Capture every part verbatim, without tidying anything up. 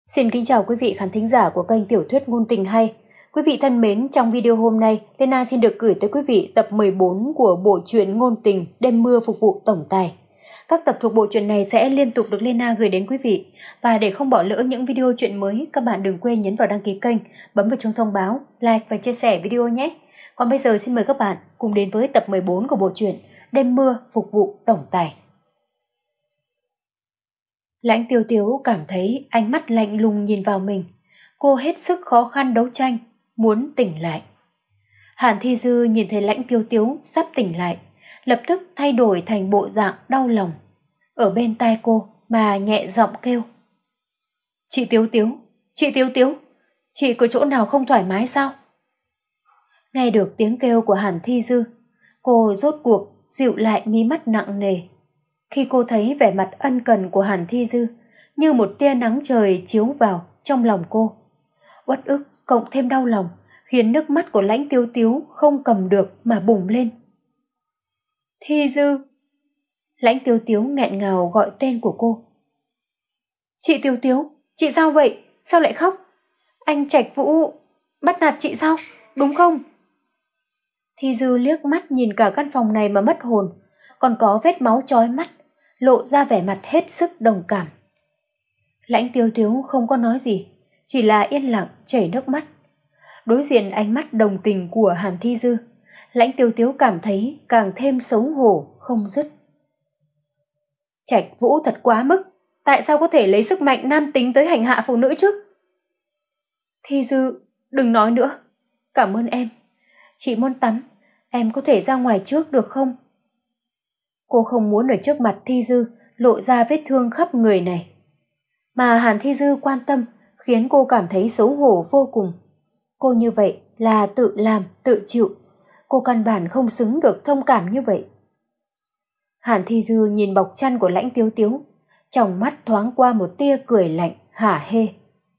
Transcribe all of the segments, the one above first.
Xin kính chào quý vị khán thính giả của kênh Tiểu thuyết ngôn tình hay. Quý vị thân mến, trong video hôm nay, Lena xin được gửi tới quý vị tập mười bốn của bộ truyện ngôn tình Đêm mưa phục vụ tổng tài. Các tập thuộc bộ truyện này sẽ liên tục được Lena gửi đến quý vị. Và để không bỏ lỡ những video truyện mới, các bạn đừng quên nhấn vào đăng ký kênh, bấm vào chuông thông báo, like và chia sẻ video nhé. Còn bây giờ xin mời các bạn cùng đến với tập mười bốn của bộ truyện Đêm mưa phục vụ tổng tài. Lãnh Tiêu Tiếu cảm thấy ánh mắt lạnh lùng nhìn vào mình. Cô hết sức khó khăn đấu tranh, muốn tỉnh lại. Hàn Thi Dư nhìn thấy Lãnh Tiêu Tiếu sắp tỉnh lại, lập tức thay đổi thành bộ dạng đau lòng. Ở bên tai cô mà nhẹ giọng kêu. Chị Tiếu Tiếu, chị Tiếu Tiếu, chị có chỗ nào không thoải mái sao? Nghe được tiếng kêu của Hàn Thi Dư, cô rốt cuộc dịu lại mí mắt nặng nề. Khi cô thấy vẻ mặt ân cần của Hàn Thi Dư, như một tia nắng trời chiếu vào trong lòng cô. Uất ức cộng thêm đau lòng, khiến nước mắt của Lãnh Tiêu Tiếu không cầm được mà bùng lên. Thi Dư! Lãnh Tiêu Tiếu nghẹn ngào gọi tên của cô. Chị Tiêu Tiếu, chị sao vậy? Sao lại khóc? Anh Trạch Vũ bắt nạt chị sao? Đúng không? Thi Dư liếc mắt nhìn cả căn phòng này mà mất hồn, còn có vết máu chói mắt, lộ ra vẻ mặt hết sức đồng cảm. Lãnh Tiêu Tiếu không có nói gì, chỉ là yên lặng chảy nước mắt. Đối diện ánh mắt đồng tình của Hàn Thi Dư, Lãnh Tiêu Tiếu cảm thấy càng thêm xấu hổ không dứt. Trạch Vũ thật quá mức, tại sao có thể lấy sức mạnh nam tính tới hành hạ phụ nữ chứ? Thi Dư, đừng nói nữa, cảm ơn em. Chị muốn tắm, em có thể ra ngoài trước được không? Cô không muốn ở trước mặt Thi Dư lộ ra vết thương khắp người này. Mà Hàn Thi Dư quan tâm khiến cô cảm thấy xấu hổ vô cùng. Cô như vậy là tự làm, tự chịu. Cô căn bản không xứng được thông cảm như vậy. Hàn Thi Dư nhìn bọc chăn của Lãnh Tiêu Tiếu, trong mắt thoáng qua một tia cười lạnh, hả hê.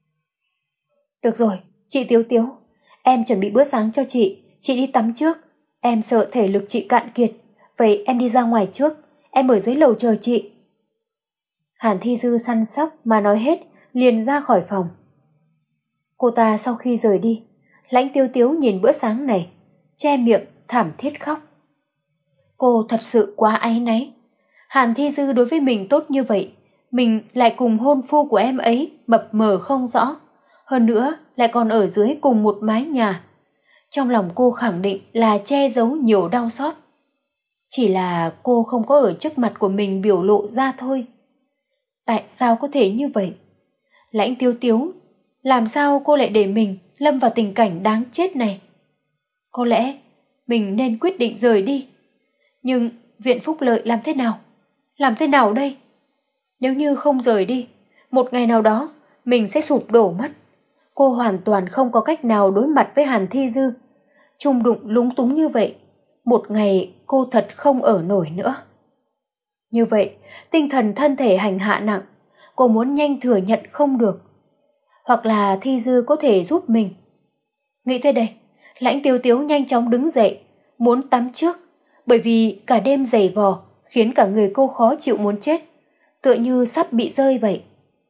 Được rồi, chị Tiếu Tiếu, em chuẩn bị bữa sáng cho chị, chị đi tắm trước. Em sợ thể lực chị cạn kiệt, vậy em đi ra ngoài trước, em ở dưới lầu chờ chị. Hàn Thi Dư săn sóc mà nói hết, liền ra khỏi phòng. Cô ta sau khi rời đi, Lãnh Tiêu Tiếu nhìn bữa sáng này, che miệng thảm thiết khóc. Cô thật sự quá áy náy. Hàn Thi Dư đối với mình tốt như vậy, mình lại cùng hôn phu của em ấy mập mờ không rõ, hơn nữa lại còn ở dưới cùng một mái nhà. Trong lòng cô khẳng định là che giấu nhiều đau xót. Chỉ là cô không có ở trước mặt của mình biểu lộ ra thôi. Tại sao có thể như vậy? Lãnh Tiêu Tiếu, làm sao cô lại để mình lâm vào tình cảnh đáng chết này? Có lẽ mình nên quyết định rời đi. Nhưng Viện Phúc Lợi làm thế nào? Làm thế nào đây? Nếu như không rời đi, một ngày nào đó mình sẽ sụp đổ mất. Cô hoàn toàn không có cách nào đối mặt với Hàn Thi Dư. Chung đụng lúng túng như vậy, một ngày cô thật không ở nổi nữa. Như vậy, tinh thần thân thể hành hạ nặng, cô muốn nhanh thừa nhận không được. Hoặc là Thi Dư có thể giúp mình. Nghĩ tới đây, Lãnh Tiêu Tiếu nhanh chóng đứng dậy, muốn tắm trước, bởi vì cả đêm giày vò khiến cả người cô khó chịu muốn chết, tựa như sắp bị rơi vậy.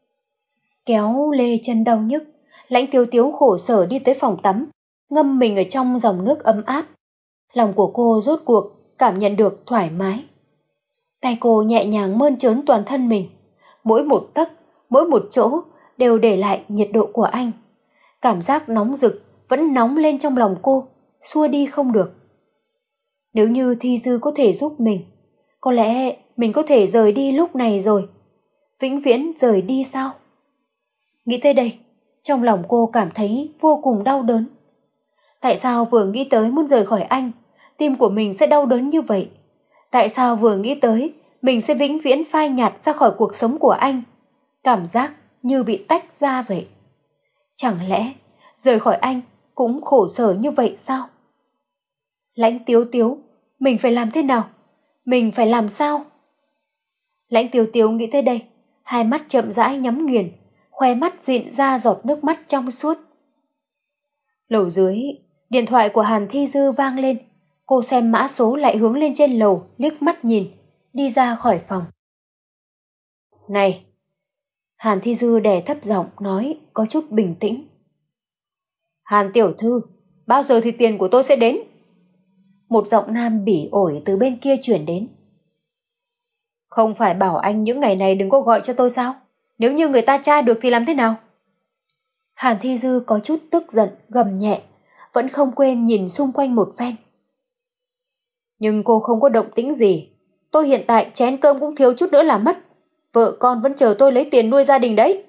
Kéo lê chân đau nhức, Lãnh Tiêu Tiếu khổ sở đi tới phòng tắm, ngâm mình ở trong dòng nước ấm áp. Lòng của cô rốt cuộc cảm nhận được thoải mái. Tay cô nhẹ nhàng mơn trớn toàn thân mình, mỗi một tấc, mỗi một chỗ đều để lại nhiệt độ của anh. Cảm giác nóng rực vẫn nóng lên trong lòng cô, xua đi không được. Nếu như Thi Dư có thể giúp mình, có lẽ mình có thể rời đi lúc này rồi. Vĩnh viễn rời đi sao? Nghĩ tới đây, trong lòng cô cảm thấy vô cùng đau đớn. Tại sao vừa nghĩ tới muốn rời khỏi anh, tim của mình sẽ đau đớn như vậy? Tại sao vừa nghĩ tới mình sẽ vĩnh viễn phai nhạt ra khỏi cuộc sống của anh, cảm giác như bị tách ra vậy? Chẳng lẽ rời khỏi anh cũng khổ sở như vậy sao? Lãnh Tiếu Tiếu, mình phải làm thế nào? Mình phải làm sao? Lãnh Tiếu Tiếu nghĩ tới đây, hai mắt chậm rãi nhắm nghiền, khoe mắt dịn ra giọt nước mắt trong suốt. Lầu dưới, điện thoại của Hàn Thi Dư vang lên. Cô xem mã số lại hướng lên trên lầu, liếc mắt nhìn, đi ra khỏi phòng. Này, Hàn Thi Dư đè thấp giọng nói có chút bình tĩnh. Hàn tiểu thư, bao giờ thì tiền của tôi sẽ đến? Một giọng nam bỉ ổi từ bên kia chuyển đến. Không phải bảo anh những ngày này đừng có gọi cho tôi sao? Nếu như người ta tra được thì làm thế nào? Hàn Thi Dư có chút tức giận, gầm nhẹ, vẫn không quên nhìn xung quanh một phen. Nhưng cô không có động tĩnh gì. Tôi hiện tại chén cơm cũng thiếu chút nữa là mất. Vợ con vẫn chờ tôi lấy tiền nuôi gia đình đấy.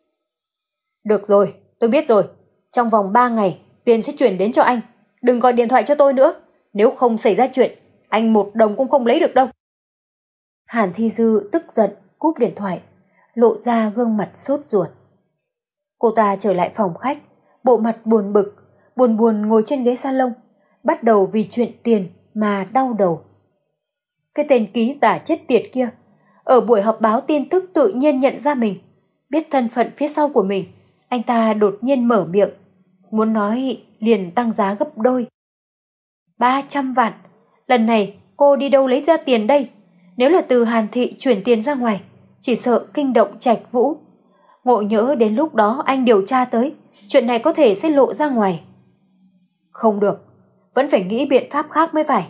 Được rồi, tôi biết rồi. Trong vòng ba ngày, tiền sẽ chuyển đến cho anh. Đừng gọi điện thoại cho tôi nữa. Nếu không xảy ra chuyện, anh một đồng cũng không lấy được đâu. Hàn Thi Dư tức giận, cúp điện thoại, lộ ra gương mặt sốt ruột. Cô ta trở lại phòng khách, bộ mặt buồn bực, buồn buồn ngồi trên ghế salon, bắt đầu vì chuyện tiền mà đau đầu. Cái tên ký giả chết tiệt kia, ở buổi họp báo tin tức tự nhiên nhận ra mình, biết thân phận phía sau của mình, anh ta đột nhiên mở miệng, muốn nói liền tăng giá gấp đôi. ba trăm vạn, lần này cô đi đâu lấy ra tiền đây? Nếu là từ Hàn Thị chuyển tiền ra ngoài, chỉ sợ kinh động Trạch Vũ. Ngộ nhỡ đến lúc đó anh điều tra tới, chuyện này có thể sẽ lộ ra ngoài. Không được, vẫn phải nghĩ biện pháp khác mới phải.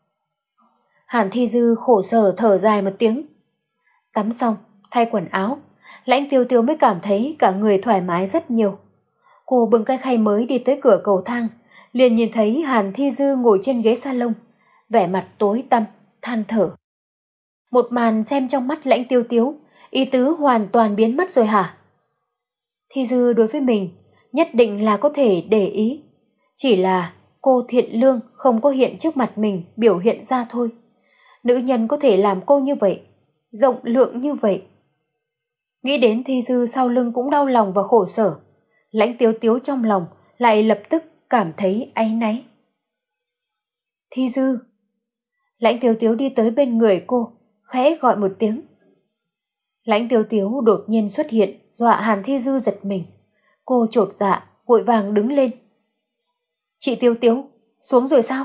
Hàn Thi Dư khổ sở thở dài một tiếng. Tắm xong, thay quần áo, Lãnh Tiêu Tiêu mới cảm thấy cả người thoải mái rất nhiều. Cô bưng cái khay mới đi tới cửa cầu thang, liền nhìn thấy Hàn Thi Dư ngồi trên ghế salon, vẻ mặt tối tăm, than thở. Một màn xem trong mắt Lãnh Tiêu Tiêu, ý tứ hoàn toàn biến mất rồi hả? Thi Dư đối với mình nhất định là có thể để ý, chỉ là cô thiện lương không có hiện trước mặt mình biểu hiện ra thôi. Nữ nhân có thể làm cô như vậy, rộng lượng như vậy. Nghĩ đến Thi Dư sau lưng cũng đau lòng và khổ sở, Lãnh Tiếu Tiếu trong lòng lại lập tức cảm thấy áy náy. Thi Dư. Lãnh Tiếu Tiếu đi tới bên người cô, khẽ gọi một tiếng. Lãnh Tiếu Tiếu đột nhiên xuất hiện, dọa Hàn Thi Dư giật mình. Cô chột dạ, vội vàng đứng lên. Chị Tiếu Tiếu, xuống rồi sao?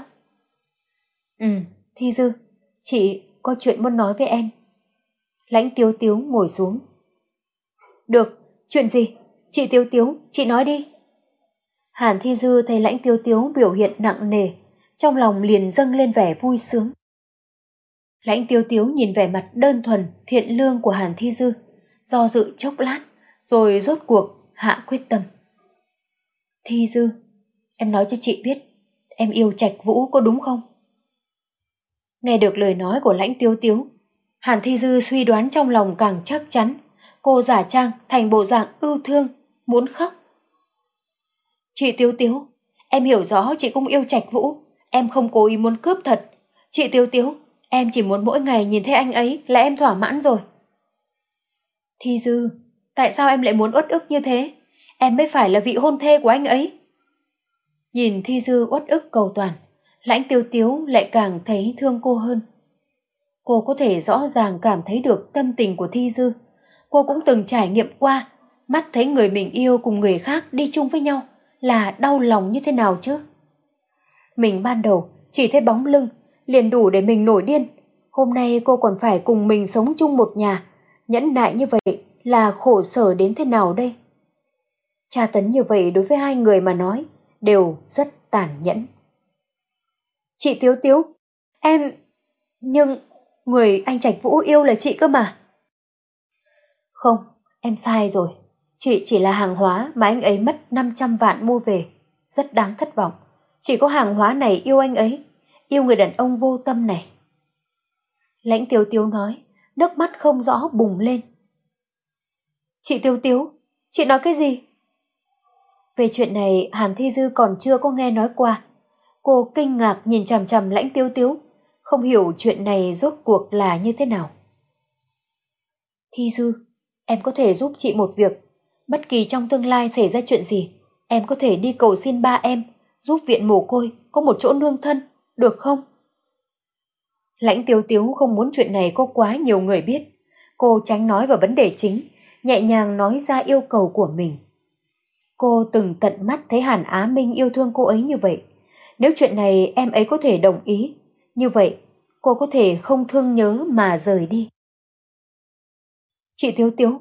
Ừ, Thi Dư, chị có chuyện muốn nói với em. Lãnh Tiếu Tiếu ngồi xuống. Được, chuyện gì? Chị Tiếu Tiếu, chị nói đi. Hàn Thi Dư thấy Lãnh Tiếu Tiếu biểu hiện nặng nề, trong lòng liền dâng lên vẻ vui sướng. Lãnh Tiếu Tiếu nhìn vẻ mặt đơn thuần, thiện lương của Hàn Thi Dư, do dự chốc lát, rồi rốt cuộc hạ quyết tâm. Thi Dư, em nói cho chị biết, em yêu Trạch Vũ có đúng không? Nghe được lời nói của Lãnh Tiếu Tiếu, Hàn Thi Dư suy đoán trong lòng càng chắc chắn, cô giả trang thành bộ dạng ưu thương, muốn khóc. Chị Tiếu Tiếu, em hiểu rõ chị cũng yêu Trạch Vũ, em không cố ý muốn cướp thật. Chị Tiếu Tiếu, em chỉ muốn mỗi ngày nhìn thấy anh ấy là em thỏa mãn rồi. Thi Dư, tại sao em lại muốn uất ức như thế? Em mới phải là vị hôn thê của anh ấy. Nhìn Thi Dư uất ức cầu toàn, Lãnh Tiếu Tiếu lại càng thấy thương cô hơn. Cô có thể rõ ràng cảm thấy được tâm tình của Thi Dư. Cô cũng từng trải nghiệm qua, mắt thấy người mình yêu cùng người khác đi chung với nhau là đau lòng như thế nào chứ. Mình ban đầu chỉ thấy bóng lưng, liền đủ để mình nổi điên. Hôm nay cô còn phải cùng mình sống chung một nhà, nhẫn nại như vậy là khổ sở đến thế nào đây? Tra tấn như vậy đối với hai người mà nói đều rất tàn nhẫn. Chị Tiếu Tiếu, em... Nhưng người anh Trạch Vũ yêu là chị cơ mà. Không, em sai rồi. Chị chỉ là hàng hóa mà anh ấy mất năm trăm vạn mua về. Rất đáng thất vọng. Chỉ có hàng hóa này yêu anh ấy, yêu người đàn ông vô tâm này. Lãnh Tiếu Tiếu nói, nước mắt không rõ bùng lên. Chị Tiếu Tiếu, chị nói cái gì? Về chuyện này Hàn Thi Dư còn chưa có nghe nói qua. Cô kinh ngạc nhìn chằm chằm Lãnh Tiếu Tiếu, không hiểu chuyện này rốt cuộc là như thế nào. Thi Dư, em có thể giúp chị một việc. Bất kỳ trong tương lai xảy ra chuyện gì, em có thể đi cầu xin ba em, giúp viện mồ côi có một chỗ nương thân, được không? Lãnh Tiếu Tiếu không muốn chuyện này có quá nhiều người biết. Cô tránh nói vào vấn đề chính, nhẹ nhàng nói ra yêu cầu của mình. Cô từng tận mắt thấy Hàn Á Minh yêu thương cô ấy như vậy. Nếu chuyện này em ấy có thể đồng ý, như vậy cô có thể không thương nhớ mà rời đi. Chị Tiếu Tiếu,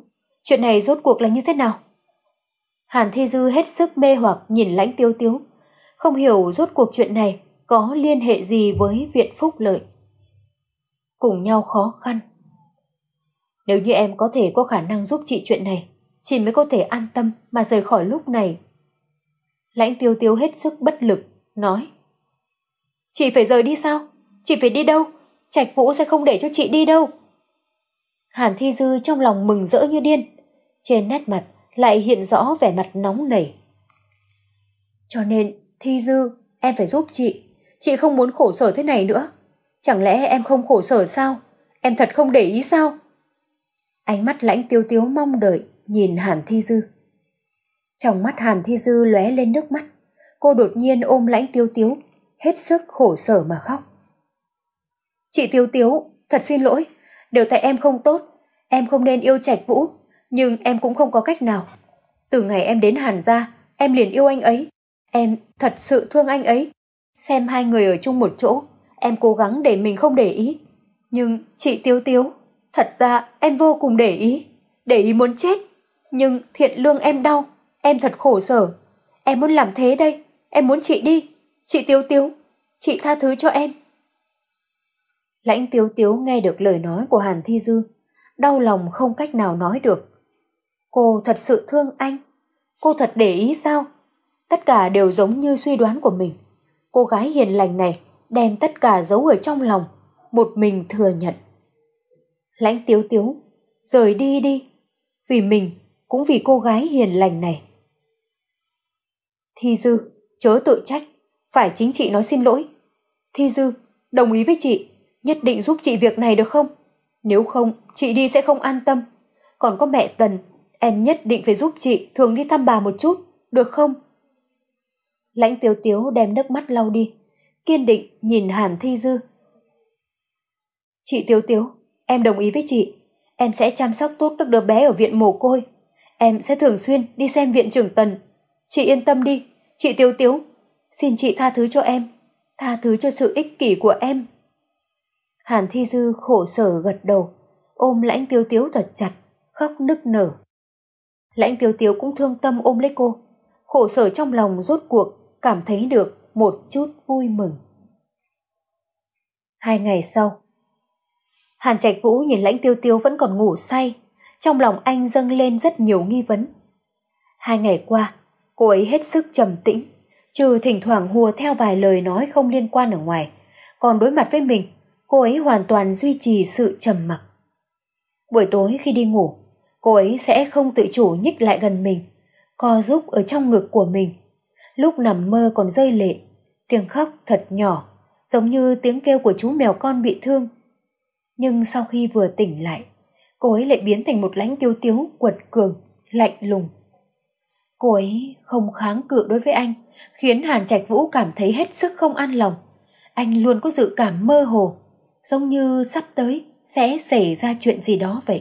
Chuyện này rốt cuộc là như thế nào? Hàn Thi Dư hết sức mê hoặc nhìn Lãnh Tiêu Tiếu, không hiểu rốt cuộc chuyện này có liên hệ gì với Viện Phúc Lợi. Cùng nhau khó khăn. Nếu như em có thể có khả năng giúp chị chuyện này, chị mới có thể an tâm mà rời khỏi lúc này. Lãnh Tiêu Tiếu hết sức bất lực, nói. Chị phải rời đi sao? Chị phải đi đâu? Trạch Vũ sẽ không để cho chị đi đâu. Hàn Thi Dư trong lòng mừng rỡ như điên, trên nét mặt lại hiện rõ vẻ mặt nóng nảy. Cho nên, Thi Dư, em phải giúp chị. Chị không muốn khổ sở thế này nữa. Chẳng lẽ em không khổ sở sao? Em thật không để ý sao? Ánh mắt Lãnh Tiêu Tiếu mong đợi nhìn Hàn Thi Dư. Trong mắt Hàn Thi Dư lóe lên nước mắt. Cô đột nhiên ôm Lãnh Tiêu Tiếu, hết sức khổ sở mà khóc. Chị Tiêu Tiếu, thật xin lỗi. Đều tại em không tốt. Em không nên yêu Trạch Vũ. Nhưng em cũng không có cách nào. Từ ngày em đến Hàn gia, em liền yêu anh ấy. Em thật sự thương anh ấy. Xem hai người ở chung một chỗ, em cố gắng để mình không để ý. Nhưng chị Tiêu Tiếu, thật ra em vô cùng để ý. Để ý muốn chết. Nhưng thiện lương em đau. Em thật khổ sở. Em muốn làm thế đây. Em muốn chị đi. Chị Tiêu Tiếu, chị tha thứ cho em. Lãnh Tiêu Tiếu nghe được lời nói của Hàn Thi Dư, đau lòng không cách nào nói được. Cô thật sự thương anh. Cô thật để ý sao? Tất cả đều giống như suy đoán của mình. Cô gái hiền lành này đem tất cả giấu ở trong lòng, một mình thừa nhận. Lãnh Tiếu Tiếu, rời đi đi. Vì mình, cũng vì cô gái hiền lành này. Thi Dư, chớ tự trách. Phải chính chị nói xin lỗi. Thi Dư, đồng ý với chị. Nhất định giúp chị việc này được không? Nếu không, chị đi sẽ không an tâm. Còn có mẹ Tần, em nhất định phải giúp chị thường đi thăm bà một chút, được không? Lãnh Tiếu Tiếu đem nước mắt lau đi, kiên định nhìn Hàn Thi Dư. Chị Tiếu Tiếu, em đồng ý với chị. Em sẽ chăm sóc tốt các đứa bé ở viện mồ côi. Em sẽ thường xuyên đi xem viện trưởng Tần. Chị yên tâm đi, chị Tiếu Tiếu. Xin chị tha thứ cho em, tha thứ cho sự ích kỷ của em. Hàn Thi Dư khổ sở gật đầu, ôm Lãnh Tiếu Tiếu thật chặt, khóc nức nở. Lãnh Tiếu Tiếu cũng thương tâm ôm lấy cô, khổ sở trong lòng rốt cuộc cảm thấy được một chút vui mừng. Hai ngày sau, Hàn Trạch Vũ nhìn Lãnh Tiêu Tiếu vẫn còn ngủ say, trong lòng anh dâng lên rất nhiều nghi vấn. Hai ngày qua, cô ấy hết sức trầm tĩnh, trừ thỉnh thoảng hùa theo vài lời nói không liên quan ở ngoài, còn đối mặt với mình, cô ấy hoàn toàn duy trì sự trầm mặc. Buổi tối khi đi ngủ, cô ấy sẽ không tự chủ nhích lại gần mình, co giúp ở trong ngực của mình. Lúc nằm mơ còn rơi lệ, tiếng khóc thật nhỏ, giống như tiếng kêu của chú mèo con bị thương. Nhưng sau khi vừa tỉnh lại, cô ấy lại biến thành một Lãnh Tiêu Tiếu quật cường, lạnh lùng. Cô ấy không kháng cự đối với anh, khiến Hàn Trạch Vũ cảm thấy hết sức không an lòng. Anh luôn có dự cảm mơ hồ, giống như sắp tới sẽ xảy ra chuyện gì đó vậy.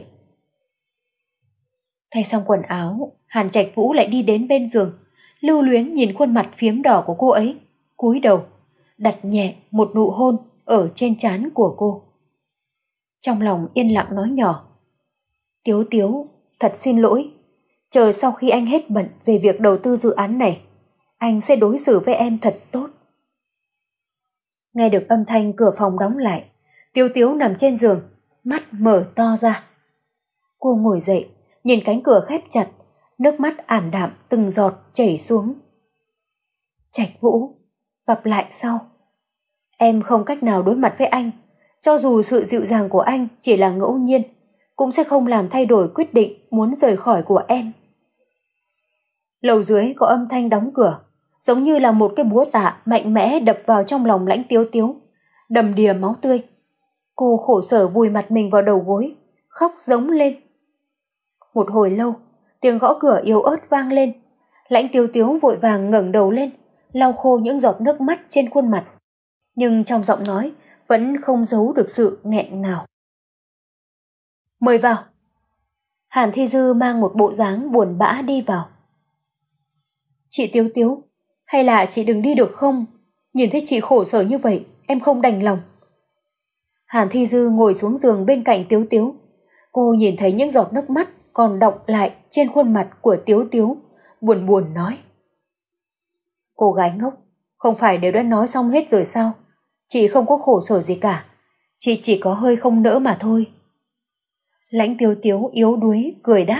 Thay xong quần áo, Hàn Trạch Vũ lại đi đến bên giường, lưu luyến nhìn khuôn mặt phiếm đỏ của cô ấy, cúi đầu, đặt nhẹ một nụ hôn ở trên trán của cô. Trong lòng yên lặng nói nhỏ, Tiếu Tiếu, thật xin lỗi. Chờ sau khi anh hết bận về việc đầu tư dự án này, anh sẽ đối xử với em thật tốt. Nghe được âm thanh cửa phòng đóng lại, Tiếu Tiếu nằm trên giường, mắt mở to ra. Cô ngồi dậy, nhìn cánh cửa khép chặt, nước mắt ảm đạm từng giọt chảy xuống. Trạch Vũ, gặp lại sau. Em không cách nào đối mặt với anh, cho dù sự dịu dàng của anh chỉ là ngẫu nhiên, cũng sẽ không làm thay đổi quyết định muốn rời khỏi của em. Lầu dưới có âm thanh đóng cửa, giống như là một cái búa tạ mạnh mẽ đập vào trong lòng Lãnh Tiếu Tiếu, đầm đìa máu tươi. Cô khổ sở vùi mặt mình vào đầu gối, khóc giống lên. Một hồi lâu, tiếng gõ cửa yếu ớt vang lên. Lãnh Tiếu Tiếu vội vàng ngẩng đầu lên, lau khô những giọt nước mắt trên khuôn mặt. Nhưng trong giọng nói vẫn không giấu được sự nghẹn ngào. Mời vào. Hàn Thi Dư mang một bộ dáng buồn bã đi vào. Chị Tiếu Tiếu, hay là chị đừng đi được không? Nhìn thấy chị khổ sở như vậy, em không đành lòng. Hàn Thi Dư ngồi xuống giường bên cạnh Tiếu Tiếu. Cô nhìn thấy những giọt nước mắt còn đọng lại trên khuôn mặt của Tiếu Tiếu, buồn buồn nói. Cô gái ngốc, không phải đều đã nói xong hết rồi sao? Chị không có khổ sở gì cả, chị chỉ có hơi không nỡ mà thôi. Lãnh Tiếu Tiếu yếu đuối cười đáp.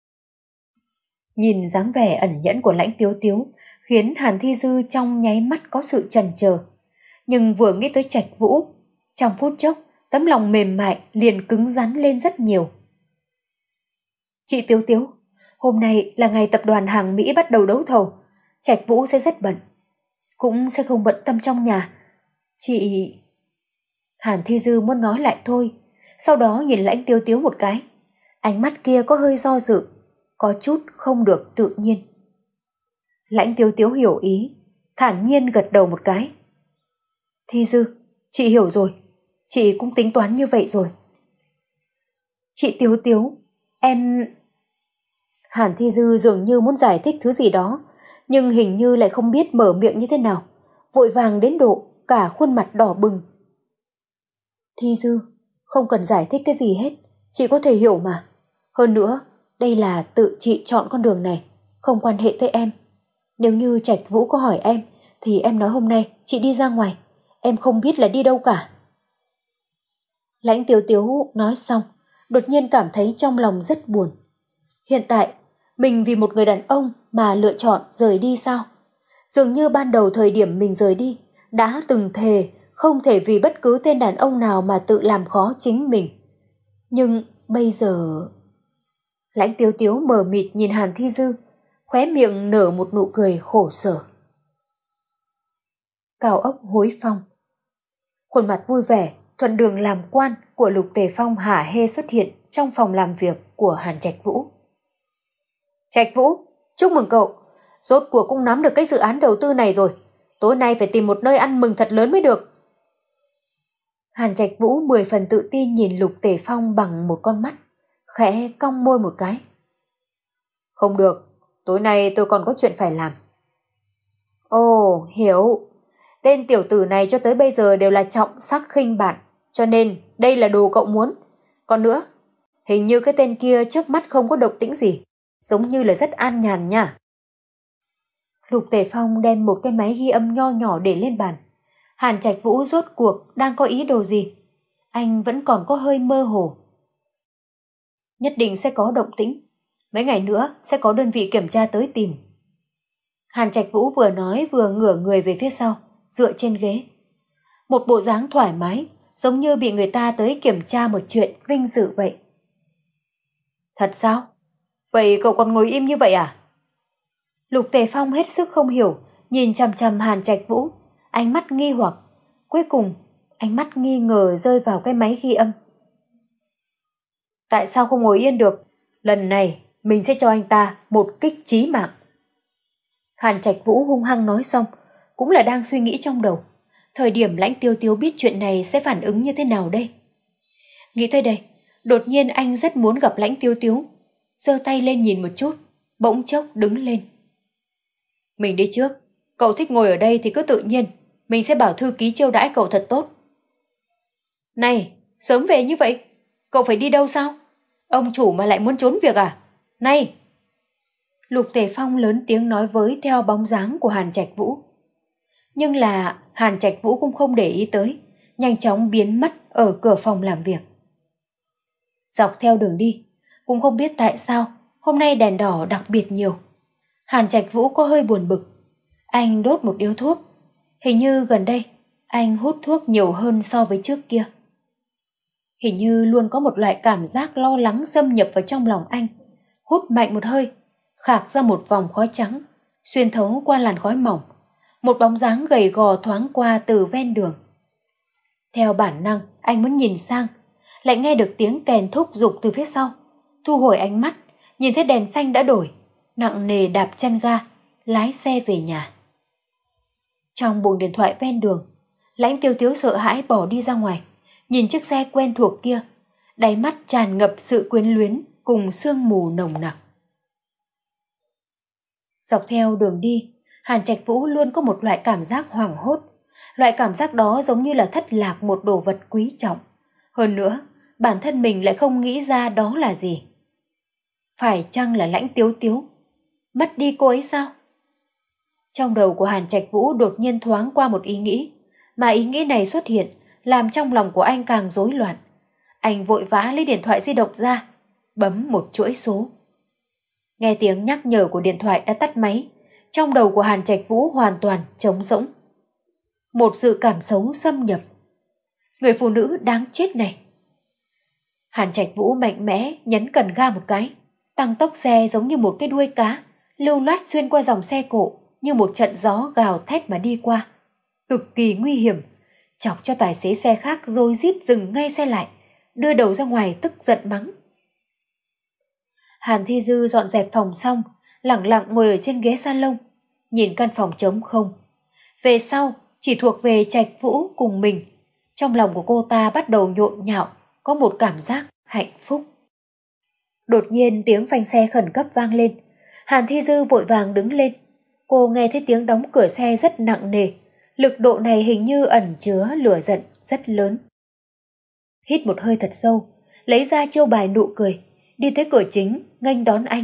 Nhìn dáng vẻ ẩn nhẫn của Lãnh Tiếu Tiếu khiến Hàn Thi Dư trong nháy mắt có sự chần chờ, nhưng vừa nghĩ tới Trạch Vũ, trong phút chốc tấm lòng mềm mại liền cứng rắn lên rất nhiều. Chị Tiếu Tiếu, hôm nay là ngày tập đoàn hàng Mỹ bắt đầu đấu thầu, Trạch Vũ sẽ rất bận, cũng sẽ không bận tâm trong nhà. Chị... Hàn Thi Dư muốn nói lại thôi, sau đó nhìn Lãnh Tiếu Tiếu một cái, ánh mắt kia có hơi do dự, có chút không được tự nhiên. Lãnh Tiếu Tiếu hiểu ý, thản nhiên gật đầu một cái. Thi Dư, chị hiểu rồi, chị cũng tính toán như vậy rồi. Chị Tiếu Tiếu, em... Hàn Thi Dư dường như muốn giải thích thứ gì đó, nhưng hình như lại không biết mở miệng như thế nào, vội vàng đến độ cả khuôn mặt đỏ bừng. Thi Dư, không cần giải thích cái gì hết, chị có thể hiểu mà. Hơn nữa, đây là tự chị chọn con đường này, không quan hệ tới em. Nếu như Trạch Vũ có hỏi em, thì em nói hôm nay chị đi ra ngoài, em không biết là đi đâu cả. Lãnh Tiếu Tiếu nói xong, đột nhiên cảm thấy trong lòng rất buồn. Hiện tại, mình vì một người đàn ông mà lựa chọn rời đi sao? Dường như ban đầu thời điểm mình rời đi, đã từng thề không thể vì bất cứ tên đàn ông nào mà tự làm khó chính mình. Nhưng bây giờ... Lãnh Tiếu Tiếu mờ mịt nhìn Hàn Thi Dư, khóe miệng nở một nụ cười khổ sở. Cao ốc Hối Phong. Khuôn mặt vui vẻ, thuận đường làm quan của Lục Tề Phong hả hê xuất hiện trong phòng làm việc của Hàn Trạch Vũ. Trạch Vũ, chúc mừng cậu, rốt cuộc cũng nắm được cái dự án đầu tư này rồi. Tối nay phải tìm một nơi ăn mừng thật lớn mới được. Hàn Trạch Vũ mười phần tự tin nhìn Lục Tề Phong bằng một con mắt, khẽ cong môi một cái. Không được, tối nay tôi còn có chuyện phải làm. Ồ, hiểu. Tên tiểu tử này cho tới bây giờ đều là trọng sắc khinh bạn, cho nên đây là đồ cậu muốn. Còn nữa, hình như cái tên kia trước mắt không có động tĩnh gì, giống như là rất an nhàn nha. Lục Tề Phong đem một cái máy ghi âm nho nhỏ để lên bàn. Hàn Trạch Vũ rốt cuộc đang có ý đồ gì? Anh vẫn còn có hơi mơ hồ. Nhất định sẽ có động tĩnh. Mấy ngày nữa sẽ có đơn vị kiểm tra tới tìm. Hàn Trạch Vũ vừa nói vừa ngửa người về phía sau, dựa trên ghế. Một bộ dáng thoải mái, giống như bị người ta tới kiểm tra một chuyện vinh dự vậy. Thật sao? Vậy cậu còn ngồi im như vậy à? Lục Tề Phong hết sức không hiểu, nhìn chằm chằm Hàn Trạch Vũ, ánh mắt nghi hoặc. Cuối cùng, ánh mắt nghi ngờ rơi vào cái máy ghi âm. Tại sao không ngồi yên được? Lần này, mình sẽ cho anh ta một kích chí mạng. Hàn Trạch Vũ hung hăng nói xong, cũng là đang suy nghĩ trong đầu. Thời điểm Lãnh Tiêu Tiếu biết chuyện này sẽ phản ứng như thế nào đây? Nghĩ tới đây, đột nhiên anh rất muốn gặp Lãnh Tiêu Tiếu. Giơ tay lên nhìn một chút, bỗng chốc đứng lên. Mình đi trước, cậu thích ngồi ở đây thì cứ tự nhiên, mình sẽ bảo thư ký chiêu đãi cậu thật tốt. Này, sớm về như vậy, cậu phải đi đâu sao? Ông chủ mà lại muốn trốn việc à? Này! Lục Tề Phong lớn tiếng nói với theo bóng dáng của Hàn Trạch Vũ. Nhưng là Hàn Trạch Vũ cũng không để ý tới, nhanh chóng biến mất ở cửa phòng làm việc. Dọc theo đường đi, cũng không biết tại sao hôm nay đèn đỏ đặc biệt nhiều. Hàn Trạch Vũ có hơi buồn bực. Anh đốt một điếu thuốc. Hình như gần đây anh hút thuốc nhiều hơn so với trước kia. Hình như luôn có một loại cảm giác lo lắng xâm nhập vào trong lòng anh. Hút mạnh một hơi, khạc ra một vòng khói trắng, xuyên thấu qua làn khói mỏng. Một bóng dáng gầy gò thoáng qua từ ven đường. Theo bản năng, anh muốn nhìn sang, lại nghe được tiếng kèn thúc giục từ phía sau. Thu hồi ánh mắt, nhìn thấy đèn xanh đã đổi, nặng nề đạp chân ga, lái xe về nhà. Trong buồng điện thoại ven đường, Lãnh Tiêu Tiếu sợ hãi bỏ đi ra ngoài, nhìn chiếc xe quen thuộc kia, đáy mắt tràn ngập sự quyến luyến cùng sương mù nồng nặc. Dọc theo đường đi, Hàn Trạch Vũ luôn có một loại cảm giác hoảng hốt. Loại cảm giác đó giống như là thất lạc một đồ vật quý trọng. Hơn nữa, bản thân mình lại không nghĩ ra đó là gì. Phải chăng là Lãnh Tiếu Tiếu? Mất đi cô ấy sao? Trong đầu của Hàn Trạch Vũ đột nhiên thoáng qua một ý nghĩ, mà ý nghĩ này xuất hiện làm trong lòng của anh càng rối loạn. Anh vội vã lấy điện thoại di động ra, bấm một chuỗi số. Nghe tiếng nhắc nhở của điện thoại đã tắt máy, trong đầu của Hàn Trạch Vũ hoàn toàn trống rỗng. Một dự cảm xấu xâm nhập. Người phụ nữ đáng chết này. Hàn Trạch Vũ mạnh mẽ nhấn cần ga một cái, tăng tốc xe giống như một cái đuôi cá, lưu loát xuyên qua dòng xe cộ như một trận gió gào thét mà đi qua. Cực kỳ nguy hiểm, chọc cho tài xế xe khác rối rít dừng ngay xe lại, đưa đầu ra ngoài tức giận mắng. Hàn Thi Dư dọn dẹp phòng xong, lẳng lặng ngồi ở trên ghế salon, nhìn căn phòng trống không. Về sau, chỉ thuộc về Trạch Vũ cùng mình. Trong lòng của cô ta bắt đầu nhộn nhạo, có một cảm giác hạnh phúc. Đột nhiên tiếng phanh xe khẩn cấp vang lên. Hàn Thi Dư vội vàng đứng lên. Cô nghe thấy tiếng đóng cửa xe rất nặng nề. Lực độ này hình như ẩn chứa lửa giận rất lớn. Hít một hơi thật sâu, lấy ra chiêu bài nụ cười, đi tới cửa chính, nghênh đón anh.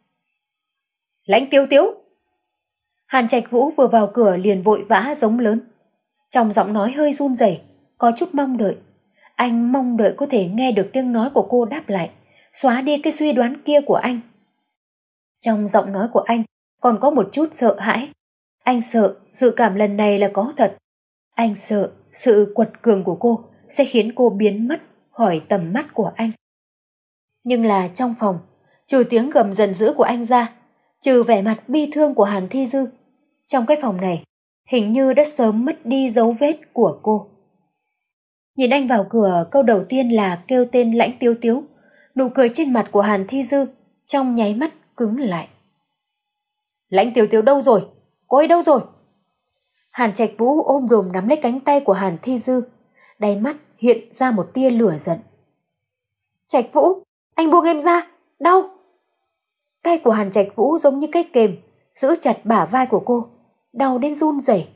Lãnh Tiếu Tiếu! Hàn Trạch Vũ vừa vào cửa liền vội vã giống lớn. Trong giọng nói hơi run rẩy, có chút mong đợi. Anh mong đợi có thể nghe được tiếng nói của cô đáp lại, xóa đi cái suy đoán kia của anh. Trong giọng nói của anh còn có một chút sợ hãi. Anh sợ dự cảm lần này là có thật. Anh sợ sự quật cường của cô sẽ khiến cô biến mất khỏi tầm mắt của anh. Nhưng là trong phòng, trừ tiếng gầm giận dữ của anh ra, trừ vẻ mặt bi thương của Hàn Thi Dư, trong cái phòng này hình như đã sớm mất đi dấu vết của cô. Nhìn anh vào cửa, câu đầu tiên là kêu tên Lãnh Tiếu Tiếu. Nụ cười trên mặt của Hàn Thi Dư trong nháy mắt cứng lại. Lãnh Tiếu Tiếu đâu rồi? Cô ấy đâu rồi? Hàn Trạch Vũ ôm đồm nắm lấy cánh tay của Hàn Thi Dư, đáy mắt hiện ra một tia lửa giận. Trạch Vũ, anh buông em ra, đau. Tay của Hàn Trạch Vũ giống như cái kềm, giữ chặt bả vai của cô, đau đến run rẩy.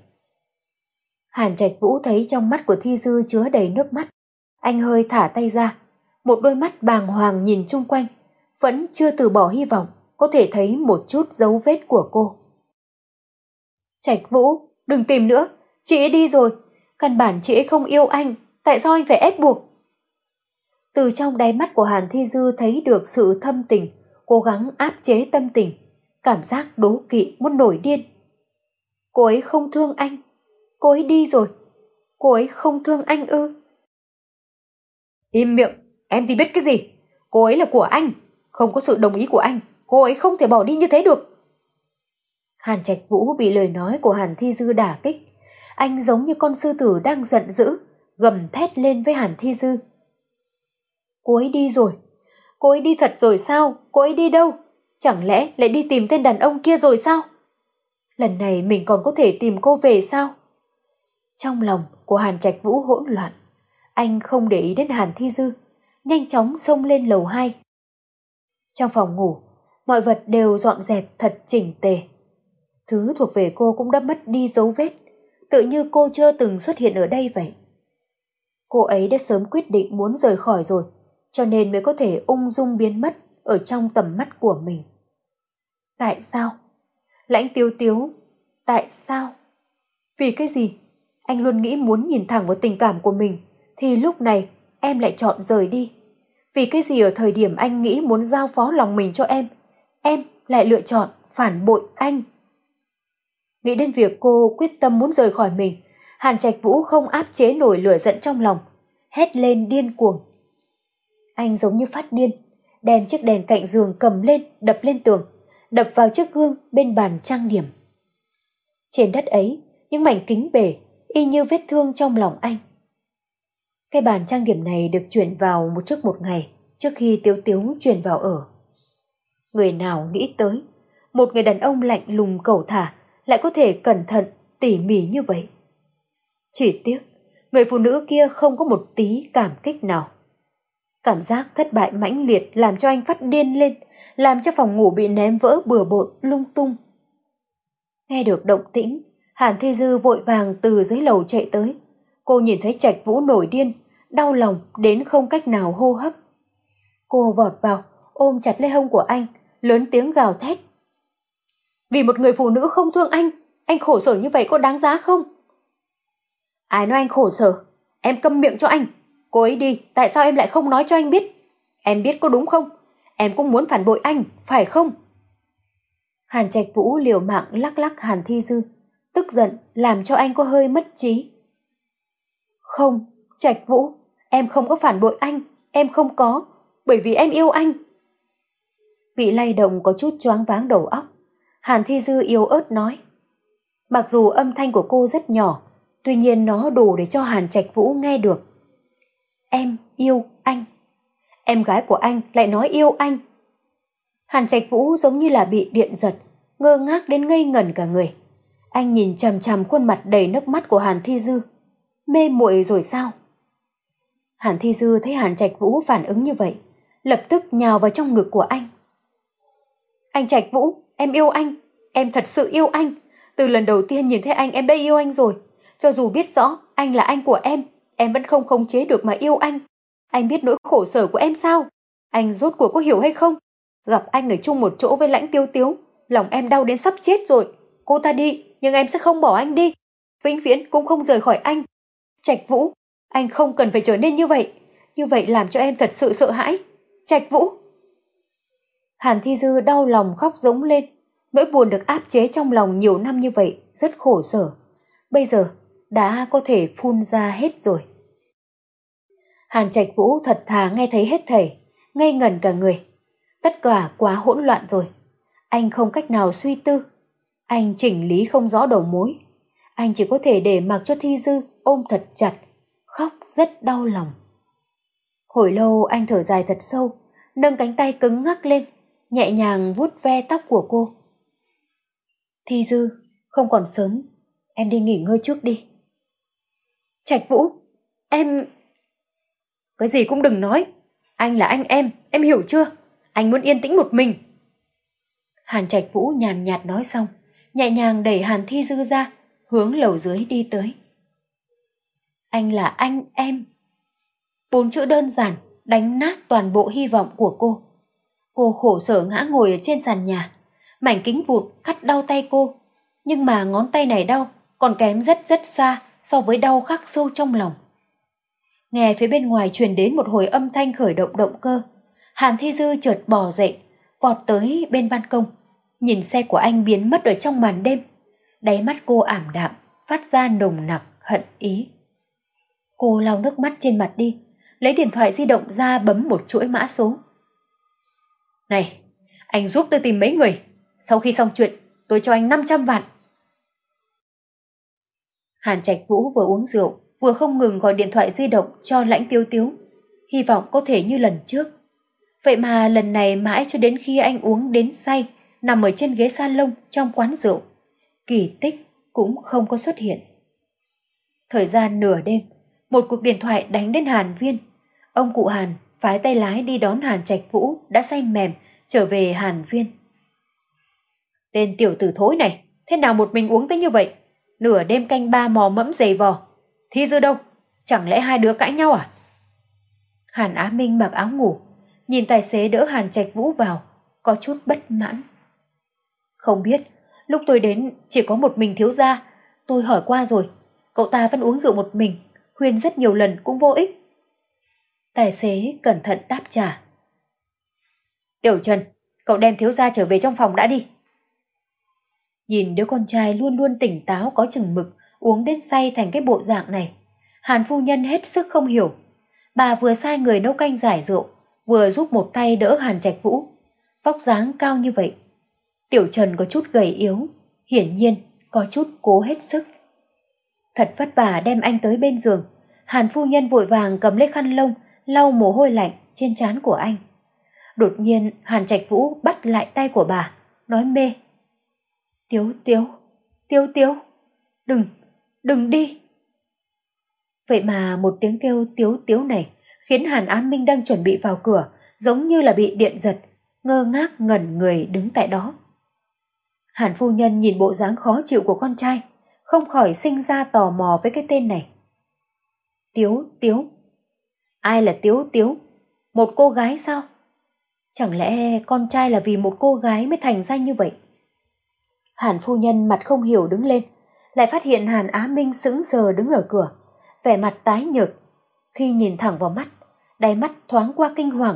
Hàn Trạch Vũ thấy trong mắt của Thi Dư chứa đầy nước mắt. Anh hơi thả tay ra, một đôi mắt bàng hoàng nhìn chung quanh, vẫn chưa từ bỏ hy vọng có thể thấy một chút dấu vết của cô. Trạch Vũ, đừng tìm nữa, chị ấy đi rồi, căn bản chị ấy không yêu anh, tại sao anh phải ép buộc? Từ trong đáy mắt của Hàn Thi Dư thấy được sự thâm tình, cố gắng áp chế tâm tình, cảm giác đố kỵ muốn nổi điên. Cô ấy không thương anh, cô ấy đi rồi, cô ấy không thương anh ư? Im miệng, em thì biết cái gì, cô ấy là của anh, không có sự đồng ý của anh, cô ấy không thể bỏ đi như thế được. Hàn Trạch Vũ bị lời nói của Hàn Thi Dư đả kích, anh giống như con sư tử đang giận dữ, gầm thét lên với Hàn Thi Dư. Cô ấy đi rồi, cô ấy đi thật rồi sao, cô ấy đi đâu? Chẳng lẽ lại đi tìm tên đàn ông kia rồi sao? Lần này mình còn có thể tìm cô về sao? Trong lòng của Hàn Trạch Vũ hỗn loạn, anh không để ý đến Hàn Thi Dư, nhanh chóng xông lên lầu hai. Trong phòng ngủ, mọi vật đều dọn dẹp thật chỉnh tề. Thứ thuộc về cô cũng đã mất đi dấu vết, tự như cô chưa từng xuất hiện ở đây vậy. Cô ấy đã sớm quyết định muốn rời khỏi rồi, cho nên mới có thể ung dung biến mất ở trong tầm mắt của mình. Tại sao? Lãnh Tiếu Tiếu, tại sao? Vì cái gì? Anh luôn nghĩ muốn nhìn thẳng vào tình cảm của mình, thì lúc này em lại chọn rời đi. Vì cái gì ở thời điểm anh nghĩ muốn giao phó lòng mình cho em, em lại lựa chọn phản bội anh? Nghĩ đến việc cô quyết tâm muốn rời khỏi mình, Hàn Trạch Vũ không áp chế nổi lửa giận trong lòng, hét lên điên cuồng. Anh giống như phát điên, đem chiếc đèn cạnh giường cầm lên, đập lên tường, đập vào chiếc gương bên bàn trang điểm. Trên đất ấy, những mảnh kính bể, y như vết thương trong lòng anh. Cái bàn trang điểm này được chuyển vào một trước một ngày, trước khi Tiếu Tiếu chuyển vào ở. Người nào nghĩ tới, một người đàn ông lạnh lùng cẩu thả lại có thể cẩn thận, tỉ mỉ như vậy. Chỉ tiếc, người phụ nữ kia không có một tí cảm kích nào. Cảm giác thất bại mãnh liệt làm cho anh phát điên lên, làm cho phòng ngủ bị ném vỡ bừa bộn lung tung. Nghe được động tĩnh, Hàn Thi Dư vội vàng từ dưới lầu chạy tới. Cô nhìn thấy Trạch Vũ nổi điên, đau lòng đến không cách nào hô hấp. Cô vọt vào, ôm chặt lấy hông của anh, lớn tiếng gào thét. Vì một người phụ nữ không thương anh, anh khổ sở như vậy có đáng giá không? Ai nói anh khổ sở? Em câm miệng cho anh. Cô ấy đi, tại sao em lại không nói cho anh biết? Em biết có đúng không? Em cũng muốn phản bội anh, phải không? Hàn Trạch Vũ liều mạng lắc lắc Hàn Thi Dư, tức giận làm cho anh có hơi mất trí. Không, Trạch Vũ, em không có phản bội anh, em không có, bởi vì em yêu anh. Bị lay động có chút choáng váng đầu óc, Hàn Thi Dư yếu ớt nói. Mặc dù âm thanh của cô rất nhỏ, tuy nhiên nó đủ để cho Hàn Trạch Vũ nghe được. Em yêu anh. Em gái của anh lại nói yêu anh. Hàn Trạch Vũ giống như là bị điện giật, ngơ ngác đến ngây ngẩn cả người. Anh nhìn chằm chằm khuôn mặt đầy nước mắt của Hàn Thi Dư. Mê muội rồi sao? Hàn Thi Dư thấy Hàn Trạch Vũ phản ứng như vậy, lập tức nhào vào trong ngực của anh. Anh Trạch Vũ, em yêu anh. Em thật sự yêu anh. Từ lần đầu tiên nhìn thấy anh em đã yêu anh rồi. Cho dù biết rõ anh là anh của em, em vẫn không khống chế được mà yêu anh. Anh biết nỗi khổ sở của em sao? Anh rốt cuộc có hiểu hay không? Gặp anh ở chung một chỗ với Lãnh Tiêu Tiếu, lòng em đau đến sắp chết rồi. Cô ta đi, nhưng em sẽ không bỏ anh đi. Vĩnh viễn cũng không rời khỏi anh. Trạch Vũ, anh không cần phải trở nên như vậy. Như vậy làm cho em thật sự sợ hãi. Trạch Vũ. Hàn Thi Dư đau lòng khóc rống lên. Nỗi buồn được áp chế trong lòng nhiều năm như vậy rất khổ sở. Bây giờ đã có thể phun ra hết rồi. Hàn Trạch Vũ thật thà nghe thấy hết thảy, ngây ngẩn cả người. Tất cả quá hỗn loạn rồi. Anh không cách nào suy tư. Anh chỉnh lý không rõ đầu mối. Anh chỉ có thể để mặc cho Thi Dư ôm thật chặt, khóc rất đau lòng. Hồi lâu anh thở dài thật sâu, nâng cánh tay cứng ngắc lên, nhẹ nhàng vuốt ve tóc của cô. Thi Dư, không còn sớm, em đi nghỉ ngơi trước đi. Trạch Vũ, em... Cái gì cũng đừng nói. Anh là anh em, em hiểu chưa? Anh muốn yên tĩnh một mình. Hàn Trạch Vũ nhàn nhạt nói xong, nhẹ nhàng đẩy Hàn Thi Dư ra, hướng lầu dưới đi tới. Anh là anh em. Bốn chữ đơn giản đánh nát toàn bộ hy vọng của cô. Cô khổ sở ngã ngồi ở trên sàn nhà, mảnh kính vụn cắt đau tay cô, nhưng mà ngón tay này đau còn kém rất rất xa so với đau khắc sâu trong lòng. Nghe phía bên ngoài truyền đến một hồi âm thanh khởi động động cơ. Hàn Thi Dư chợt bò dậy, vọt tới bên ban công, nhìn xe của anh biến mất ở trong màn đêm. Đáy mắt cô ảm đạm, phát ra nồng nặc hận ý. Cô lau nước mắt trên mặt đi, lấy điện thoại di động ra bấm một chuỗi mã số. Này, anh giúp tôi tìm mấy người. Sau khi xong chuyện, tôi cho anh năm trăm vạn. Hàn Trạch Vũ vừa uống rượu, vừa không ngừng gọi điện thoại di động cho Lãnh Tiêu Tiếu, hy vọng có thể như lần trước. Vậy mà lần này mãi cho đến khi anh uống đến say, nằm ở trên ghế salon trong quán rượu, kỳ tích cũng không có xuất hiện. Thời gian nửa đêm, một cuộc điện thoại đánh đến Hàn Viên. Ông cụ Hàn phái tay lái đi đón Hàn Trạch Vũ đã say mềm trở về Hàn Viên. Tên tiểu tử thối này, thế nào một mình uống tới như vậy? Nửa đêm canh ba mò mẫm giày vò. Thi Dư đâu? Chẳng lẽ hai đứa cãi nhau à? Hàn Á Minh mặc áo ngủ, nhìn tài xế đỡ Hàn Trạch Vũ vào, có chút bất mãn. Không biết, lúc tôi đến chỉ có một mình thiếu gia. Tôi hỏi qua rồi, cậu ta vẫn uống rượu một mình, khuyên rất nhiều lần cũng vô ích. Tài xế cẩn thận đáp trả. Tiểu Trần, cậu đem thiếu gia trở về trong phòng đã đi. Nhìn đứa con trai luôn luôn tỉnh táo có chừng mực, uống đến say thành cái bộ dạng này, Hàn phu nhân hết sức không hiểu. Bà vừa sai người nấu canh giải rượu, vừa giúp một tay đỡ Hàn Trạch Vũ. Vóc dáng cao như vậy. Tiểu Trần có chút gầy yếu, hiển nhiên có chút cố hết sức. Thật vất vả đem anh tới bên giường, Hàn phu nhân vội vàng cầm lấy khăn lông, lau mồ hôi lạnh trên trán của anh. Đột nhiên Hàn Trạch Vũ bắt lại tay của bà, nói mê. Tiếu Tiếu, Tiếu Tiếu, đừng, đừng đi. Vậy mà một tiếng kêu Tiếu Tiếu này khiến Hàn Á Minh đang chuẩn bị vào cửa giống như là bị điện giật, ngơ ngác ngẩn người đứng tại đó. Hàn phu nhân nhìn bộ dáng khó chịu của con trai, không khỏi sinh ra tò mò với cái tên này. Tiếu Tiếu? Ai là Tiếu Tiếu? Một cô gái sao? Chẳng lẽ con trai là vì một cô gái mới thành danh như vậy? Hàn phu nhân mặt không hiểu đứng lên, lại phát hiện Hàn Á Minh sững sờ đứng ở cửa, vẻ mặt tái nhợt. Khi nhìn thẳng vào mắt, đáy mắt thoáng qua kinh hoàng.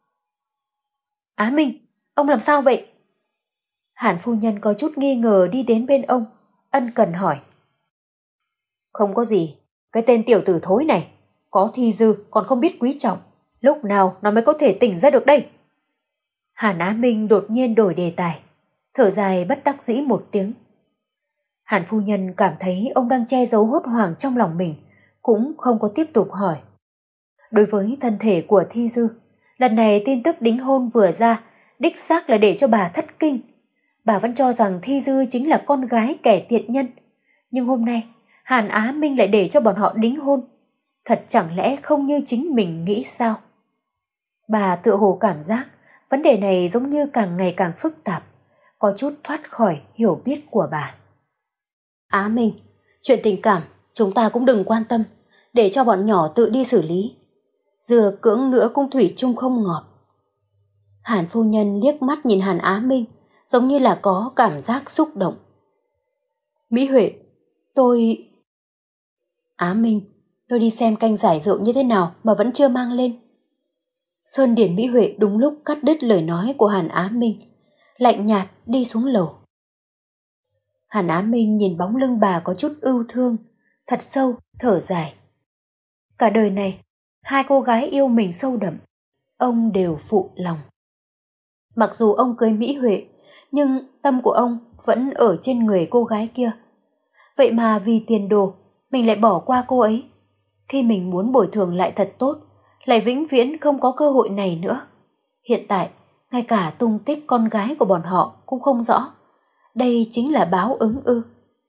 Á Minh, ông làm sao vậy? Hàn phu nhân có chút nghi ngờ đi đến bên ông, ân cần hỏi. Không có gì, cái tên tiểu tử thối này, có thi dư còn không biết quý trọng, lúc nào nó mới có thể tỉnh ra được đây? Hàn Á Minh đột nhiên đổi đề tài, thở dài bất đắc dĩ một tiếng. Hàn phu nhân cảm thấy ông đang che giấu hốt hoảng trong lòng mình, cũng không có tiếp tục hỏi. Đối với thân thể của thi dư, lần này tin tức đính hôn vừa ra, đích xác là để cho bà thất kinh. Bà vẫn cho rằng thi dư chính là con gái kẻ tiện nhân. Nhưng hôm nay, Hàn Á Minh lại để cho bọn họ đính hôn. Thật chẳng lẽ không như chính mình nghĩ sao? Bà tựa hồ cảm giác vấn đề này giống như càng ngày càng phức tạp, có chút thoát khỏi hiểu biết của bà. Á Minh, chuyện tình cảm chúng ta cũng đừng quan tâm, để cho bọn nhỏ tự đi xử lý. Dừa cưỡng nữa cũng thủy chung không ngọt. Hàn phu nhân liếc mắt nhìn Hàn Á Minh, giống như là có cảm giác xúc động. Mỹ Huệ, tôi... Á Minh, tôi đi xem canh giải rượu như thế nào mà vẫn chưa mang lên. Sơn Điển Mỹ Huệ đúng lúc cắt đứt lời nói của Hàn Á Minh, lạnh nhạt đi xuống lầu. Hàn Á Minh nhìn bóng lưng bà có chút ưu thương, thật sâu, thở dài. Cả đời này, hai cô gái yêu mình sâu đậm, ông đều phụ lòng. Mặc dù ông cưới Mỹ Huệ, nhưng tâm của ông vẫn ở trên người cô gái kia. Vậy mà vì tiền đồ, mình lại bỏ qua cô ấy. Khi mình muốn bồi thường lại thật tốt, lại vĩnh viễn không có cơ hội này nữa. Hiện tại, ngay cả tung tích con gái của bọn họ cũng không rõ. Đây chính là báo ứng ư?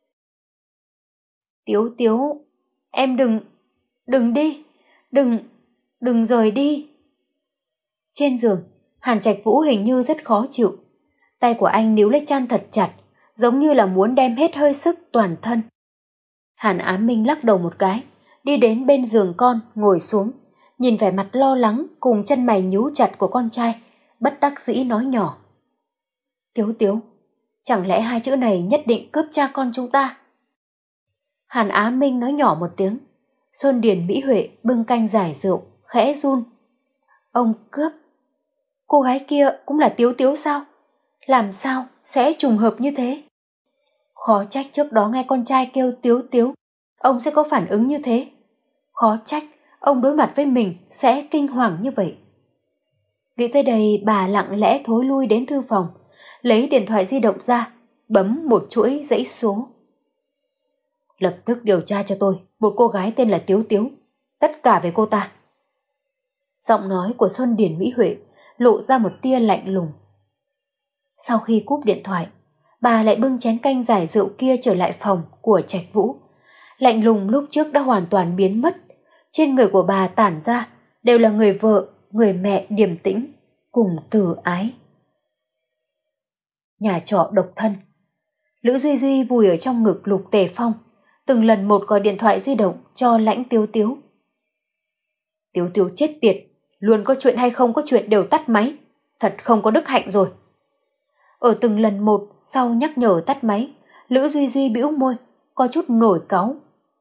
Tiếu Tiếu, em đừng, đừng đi, đừng, đừng rời đi. Trên giường, Hàn Trạch Vũ hình như rất khó chịu. Tay của anh níu lấy chăn thật chặt, giống như là muốn đem hết hơi sức toàn thân. Hàn Á Minh lắc đầu một cái, đi đến bên giường con, ngồi xuống, nhìn vẻ mặt lo lắng cùng chân mày nhíu chặt của con trai, bất đắc dĩ nói nhỏ. Tiếu Tiếu, chẳng lẽ hai chữ này nhất định cướp cha con chúng ta? Hàn Á Minh nói nhỏ một tiếng. Sơn Điền Mỹ Huệ bưng canh giải rượu, khẽ run. Ông cướp? Cô gái kia cũng là Tiếu Tiếu sao? Làm sao sẽ trùng hợp như thế? Khó trách trước đó nghe con trai kêu Tiếu Tiếu, ông sẽ có phản ứng như thế. Khó trách ông đối mặt với mình sẽ kinh hoàng như vậy. Nghĩ tới đây, bà lặng lẽ thối lui đến thư phòng, lấy điện thoại di động ra, bấm một chuỗi dãy số. Lập tức điều tra cho tôi một cô gái tên là Tiếu Tiếu, tất cả về cô ta. Giọng nói của Sơn Điển Mỹ Huệ lộ ra một tia lạnh lùng. Sau khi cúp điện thoại, bà lại bưng chén canh giải rượu kia trở lại phòng của Trạch Vũ. Lạnh lùng lúc trước đã hoàn toàn biến mất. Trên người của bà tản ra đều là người vợ, người mẹ điềm tĩnh, cùng từ ái. Nhà trọ độc thân. Lữ Duy Duy vùi ở trong ngực Lục Tề Phong, từng lần một gọi điện thoại di động cho Lãnh Tiếu Tiếu. Tiếu Tiếu chết tiệt, luôn có chuyện hay không có chuyện đều tắt máy, thật không có đức hạnh rồi. Ở từng lần một sau nhắc nhở tắt máy, Lữ Duy Duy bĩu môi, có chút nổi cáu.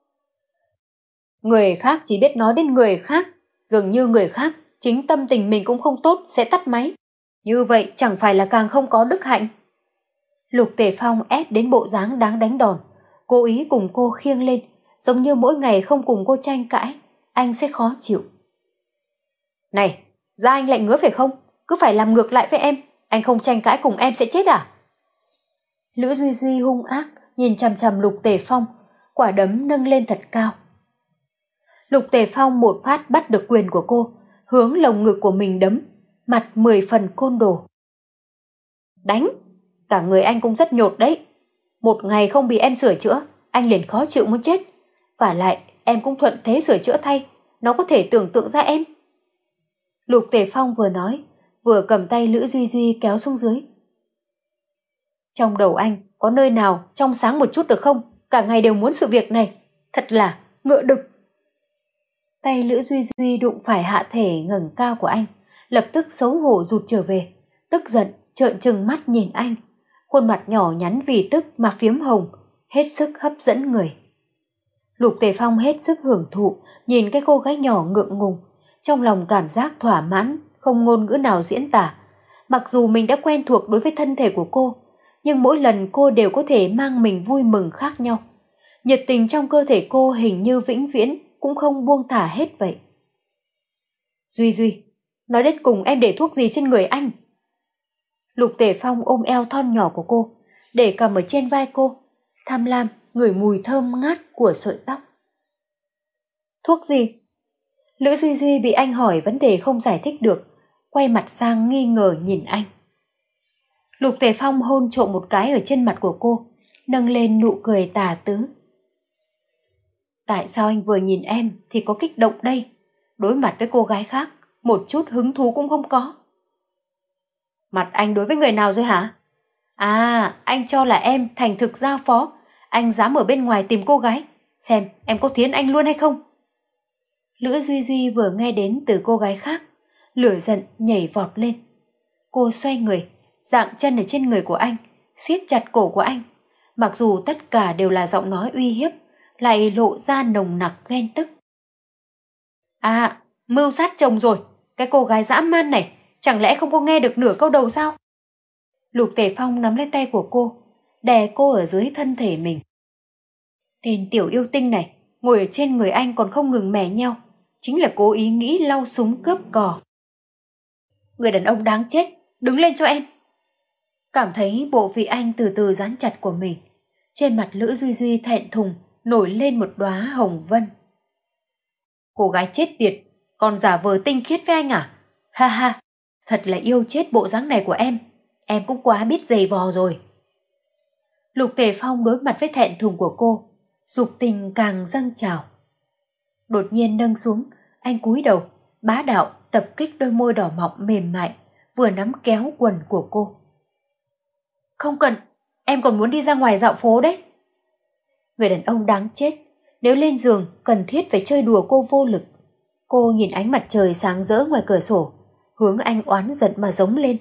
Người khác chỉ biết nói đến người khác, dường như người khác chính tâm tình mình cũng không tốt sẽ tắt máy. Như vậy chẳng phải là càng không có đức hạnh. Lục Tề Phong ép đến bộ dáng đáng đánh đòn, cố ý cùng cô khiêng lên, giống như mỗi ngày không cùng cô tranh cãi, anh sẽ khó chịu. Này, da anh lạnh ngứa phải không? Cứ phải làm ngược lại với em, anh không tranh cãi cùng em sẽ chết à? Lữ Duy Duy hung ác nhìn chằm chằm Lục Tề Phong, quả đấm nâng lên thật cao. Lục Tề Phong một phát bắt được quyền của cô, hướng lồng ngực của mình đấm, mặt mười phần côn đồ. Đánh, cả người anh cũng rất nhột đấy. Một ngày không bị em sửa chữa, anh liền khó chịu muốn chết. Vả lại, em cũng thuận thế sửa chữa thay, nó có thể tưởng tượng ra em. Lục Tề Phong vừa nói, vừa cầm tay Lữ Duy Duy kéo xuống dưới. Trong đầu anh có nơi nào trong sáng một chút được không? Cả ngày đều muốn sự việc này, thật là ngựa đực. Tay Lữ Duy Duy đụng phải hạ thể ngẩng cao của anh, lập tức xấu hổ rụt trở về, tức giận trợn trừng mắt nhìn anh, khuôn mặt nhỏ nhắn vì tức mà phiếm hồng, hết sức hấp dẫn người. Lục Tề Phong hết sức hưởng thụ nhìn cái cô gái nhỏ ngượng ngùng, trong lòng cảm giác thỏa mãn không ngôn ngữ nào diễn tả. Mặc dù mình đã quen thuộc đối với thân thể của cô, nhưng mỗi lần cô đều có thể mang mình vui mừng khác nhau. Nhiệt tình trong cơ thể cô hình như vĩnh viễn cũng không buông thả hết vậy. Duy Duy, nói đến cùng em để thuốc gì trên người anh? Lục Tề Phong ôm eo thon nhỏ của cô, để cầm ở trên vai cô, tham lam ngửi mùi thơm ngát của sợi tóc. Thuốc gì? Lữ Duy Duy bị anh hỏi vấn đề không giải thích được, quay mặt sang nghi ngờ nhìn anh. Lục Tề Phong hôn trộm một cái ở trên mặt của cô, nâng lên nụ cười tà tứ. Tại sao anh vừa nhìn em thì có kích động đây, đối mặt với cô gái khác một chút hứng thú cũng không có? Mặt anh đối với người nào rồi hả? À, anh cho là em thành thực giao phó, anh dám ở bên ngoài tìm cô gái, xem em có thiến anh luôn hay không? Lữ Duy Duy vừa nghe đến từ cô gái khác, lửa giận nhảy vọt lên. Cô xoay người, dạng chân ở trên người của anh, siết chặt cổ của anh. Mặc dù tất cả đều là giọng nói uy hiếp, lại lộ ra nồng nặc ghen tức. À, mưu sát chồng rồi, cái cô gái dã man này, chẳng lẽ không có nghe được nửa câu đầu sao? Lục Tề Phong nắm lấy tay của cô, đè cô ở dưới thân thể mình. Tên tiểu yêu tinh này, ngồi ở trên người anh còn không ngừng mè nheo, chính là cố ý nghĩ lau súng cướp cò. Người đàn ông đáng chết, đứng lên cho em. Cảm thấy bộ vị anh từ từ dán chặt của mình, trên mặt Lữ Duy Duy thẹn thùng nổi lên một đóa hồng vân. Cô gái chết tiệt, còn giả vờ tinh khiết với anh à? Ha ha, thật là yêu chết bộ dáng này của em, em cũng quá biết giày vò rồi. Lục Tề Phong đối mặt với thẹn thùng của cô, dục tình càng dâng trào. Đột nhiên nâng xuống, anh cúi đầu, bá đạo tập kích đôi môi đỏ mọng mềm mại, vừa nắm kéo quần của cô. Không cần, em còn muốn đi ra ngoài dạo phố đấy. Người đàn ông đáng chết, nếu lên giường cần thiết phải chơi đùa cô vô lực. Cô nhìn ánh mặt trời sáng rỡ ngoài cửa sổ, hướng anh oán giận mà giống lên.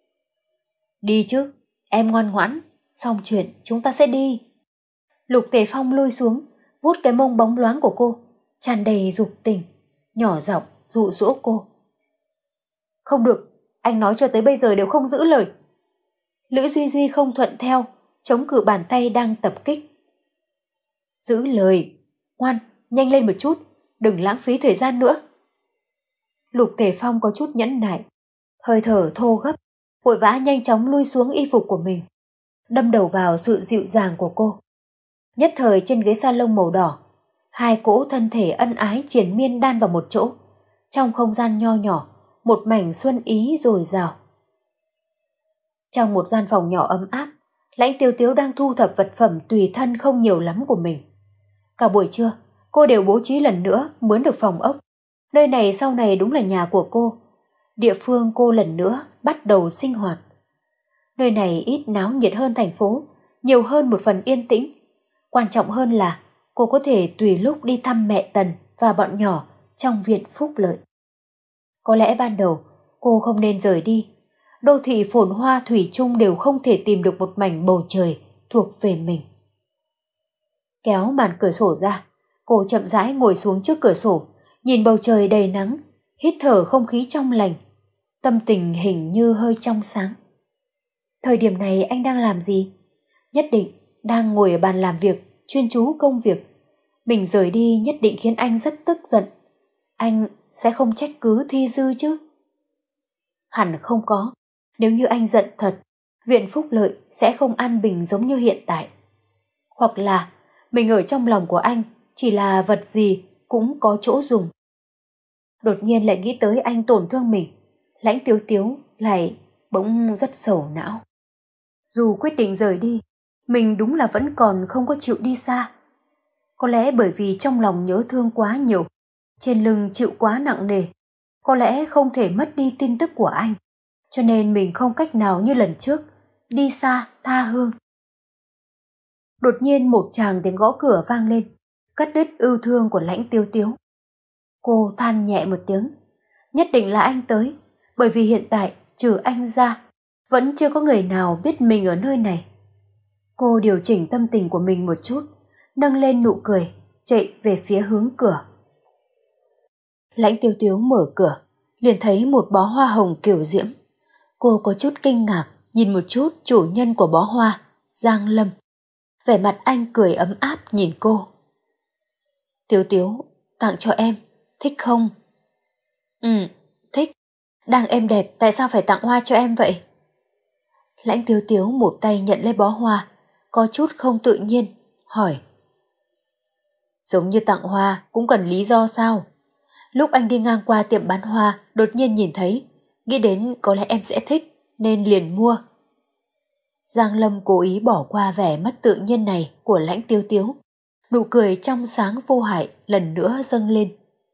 Đi chứ, em ngoan ngoãn, xong chuyện chúng ta sẽ đi. Lục Tề Phong lôi xuống, vuốt cái mông bóng loáng của cô, tràn đầy dục tình, nhỏ giọng dụ dỗ cô. Không được, anh nói cho tới bây giờ đều không giữ lời. Lữ Duy Duy không thuận theo, chống cự bàn tay đang tập kích. Giữ lời, ngoan, nhanh lên một chút, đừng lãng phí thời gian nữa. Lục Tề Phong có chút nhẫn nại, hơi thở thô gấp, vội vã nhanh chóng lui xuống y phục của mình, đâm đầu vào sự dịu dàng của cô. Nhất thời trên ghế salon màu đỏ, hai cỗ thân thể ân ái triền miên đan vào một chỗ, trong không gian nho nhỏ, một mảnh xuân ý dồi dào. Trong một gian phòng nhỏ ấm áp, Lãnh Tiếu Tiếu đang thu thập vật phẩm tùy thân không nhiều lắm của mình. Cả buổi trưa, cô đều bố trí lần nữa mướn được phòng ốc. Nơi này sau này đúng là nhà của cô. Địa phương cô lần nữa bắt đầu sinh hoạt. Nơi này ít náo nhiệt hơn thành phố, nhiều hơn một phần yên tĩnh. Quan trọng hơn là cô có thể tùy lúc đi thăm mẹ Tần và bọn nhỏ trong viện Phúc Lợi. Có lẽ ban đầu cô không nên rời đi. Đô thị phồn hoa thủy chung đều không thể tìm được một mảnh bầu trời thuộc về mình. Kéo màn cửa sổ ra, cô chậm rãi ngồi xuống trước cửa sổ, nhìn bầu trời đầy nắng, hít thở không khí trong lành, tâm tình hình như hơi trong sáng. Thời điểm này anh đang làm gì? Nhất định đang ngồi ở bàn làm việc, chuyên chú công việc. Mình rời đi nhất định khiến anh rất tức giận. Anh sẽ không trách cứ Thi Dư chứ? Hẳn không có. Nếu như anh giận thật, viện Phúc Lợi sẽ không an bình giống như hiện tại. Hoặc là mình ở trong lòng của anh chỉ là vật gì cũng có chỗ dùng. Đột nhiên lại nghĩ tới anh tổn thương mình, Lãnh Tiếu Tiếu lại bỗng rất sầu não. Dù quyết định rời đi, mình đúng là vẫn còn không có chịu đi xa. Có lẽ bởi vì trong lòng nhớ thương quá nhiều, trên lưng chịu quá nặng nề. Có lẽ không thể mất đi tin tức của anh, cho nên mình không cách nào như lần trước, đi xa tha hương. Đột nhiên một tràng tiếng gõ cửa vang lên, cắt đứt ưu thương của Lãnh Tiếu Tiếu. Cô than nhẹ một tiếng, nhất định là anh tới, bởi vì hiện tại trừ anh ra, vẫn chưa có người nào biết mình ở nơi này. Cô điều chỉnh tâm tình của mình một chút, nâng lên nụ cười, chạy về phía hướng cửa. Lãnh Tiêu Tiếu mở cửa, liền thấy một bó hoa hồng kiểu diễm. Cô có chút kinh ngạc, nhìn một chút chủ nhân của bó hoa, Giang Lâm. Vẻ mặt anh cười ấm áp nhìn cô. Tiếu Tiếu, tặng cho em, thích không? Ừ, thích. Đang êm đẹp, tại sao phải tặng hoa cho em vậy? Lãnh Tiếu Tiếu một tay nhận lấy bó hoa, có chút không tự nhiên, hỏi. Giống như tặng hoa cũng cần lý do sao? Lúc anh đi ngang qua tiệm bán hoa, đột nhiên nhìn thấy, nghĩ đến có lẽ em sẽ thích, nên liền mua. Giang Lâm cố ý bỏ qua vẻ mất tự nhiên này của Lãnh Tiêu Tiếu. Nụ cười trong sáng vô hại lần nữa dâng lên.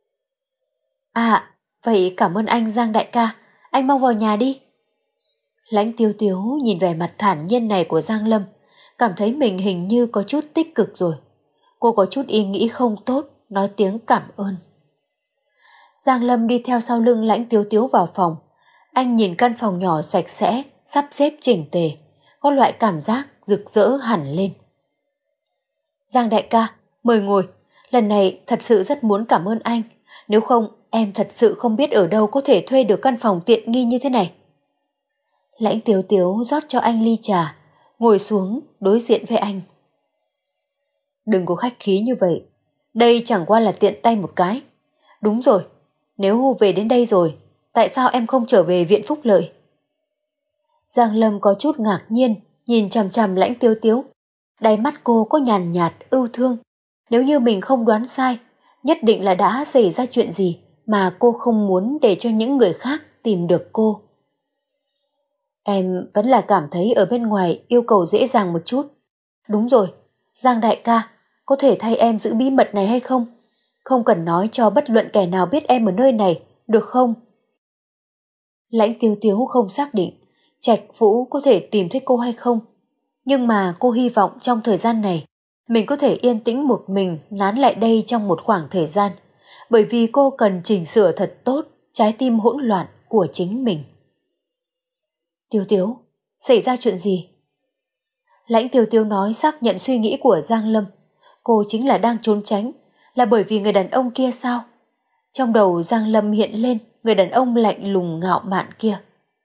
À, vậy cảm ơn anh Giang đại ca, anh mau vào nhà đi. Lãnh Tiêu Tiếu nhìn vẻ mặt thản nhiên này của Giang Lâm, cảm thấy mình hình như có chút tích cực rồi. Cô có chút ý nghĩ không tốt, nói tiếng cảm ơn. Giang Lâm đi theo sau lưng Lãnh Tiêu Tiếu vào phòng. Anh nhìn căn phòng nhỏ sạch sẽ, sắp xếp chỉnh tề, có loại cảm giác rực rỡ hẳn lên. Giang đại ca, mời ngồi, lần này thật sự rất muốn cảm ơn anh, nếu không em thật sự không biết ở đâu có thể thuê được căn phòng tiện nghi như thế này. Lãnh Tiếu Tiếu rót cho anh ly trà, ngồi xuống đối diện với anh. Đừng có khách khí như vậy, đây chẳng qua là tiện tay một cái. Đúng rồi, nếu về đến đây rồi, tại sao em không trở về viện Phúc Lợi? Giang Lâm có chút ngạc nhiên, nhìn chằm chằm Lãnh Tiếu Tiếu. Đáy mắt cô có nhàn nhạt ưu thương. Nếu như mình không đoán sai, nhất định là đã xảy ra chuyện gì mà cô không muốn để cho những người khác tìm được cô. Em vẫn là cảm thấy ở bên ngoài yêu cầu dễ dàng một chút. Đúng rồi, Giang đại ca, có thể thay em giữ bí mật này hay không? Không cần nói cho bất luận kẻ nào biết em ở nơi này, được không? Lãnh Tiêu Tiếu không xác định Trạch Vũ có thể tìm thấy cô hay không. Nhưng mà cô hy vọng trong thời gian này mình có thể yên tĩnh một mình nán lại đây trong một khoảng thời gian, bởi vì cô cần chỉnh sửa thật tốt trái tim hỗn loạn của chính mình. Tiêu Tiếu, xảy ra chuyện gì? Lãnh Tiêu Tiếu nói xác nhận suy nghĩ của Giang Lâm. Cô chính là đang trốn tránh, là bởi vì người đàn ông kia sao? Trong đầu Giang Lâm hiện lên người đàn ông lạnh lùng ngạo mạn kia.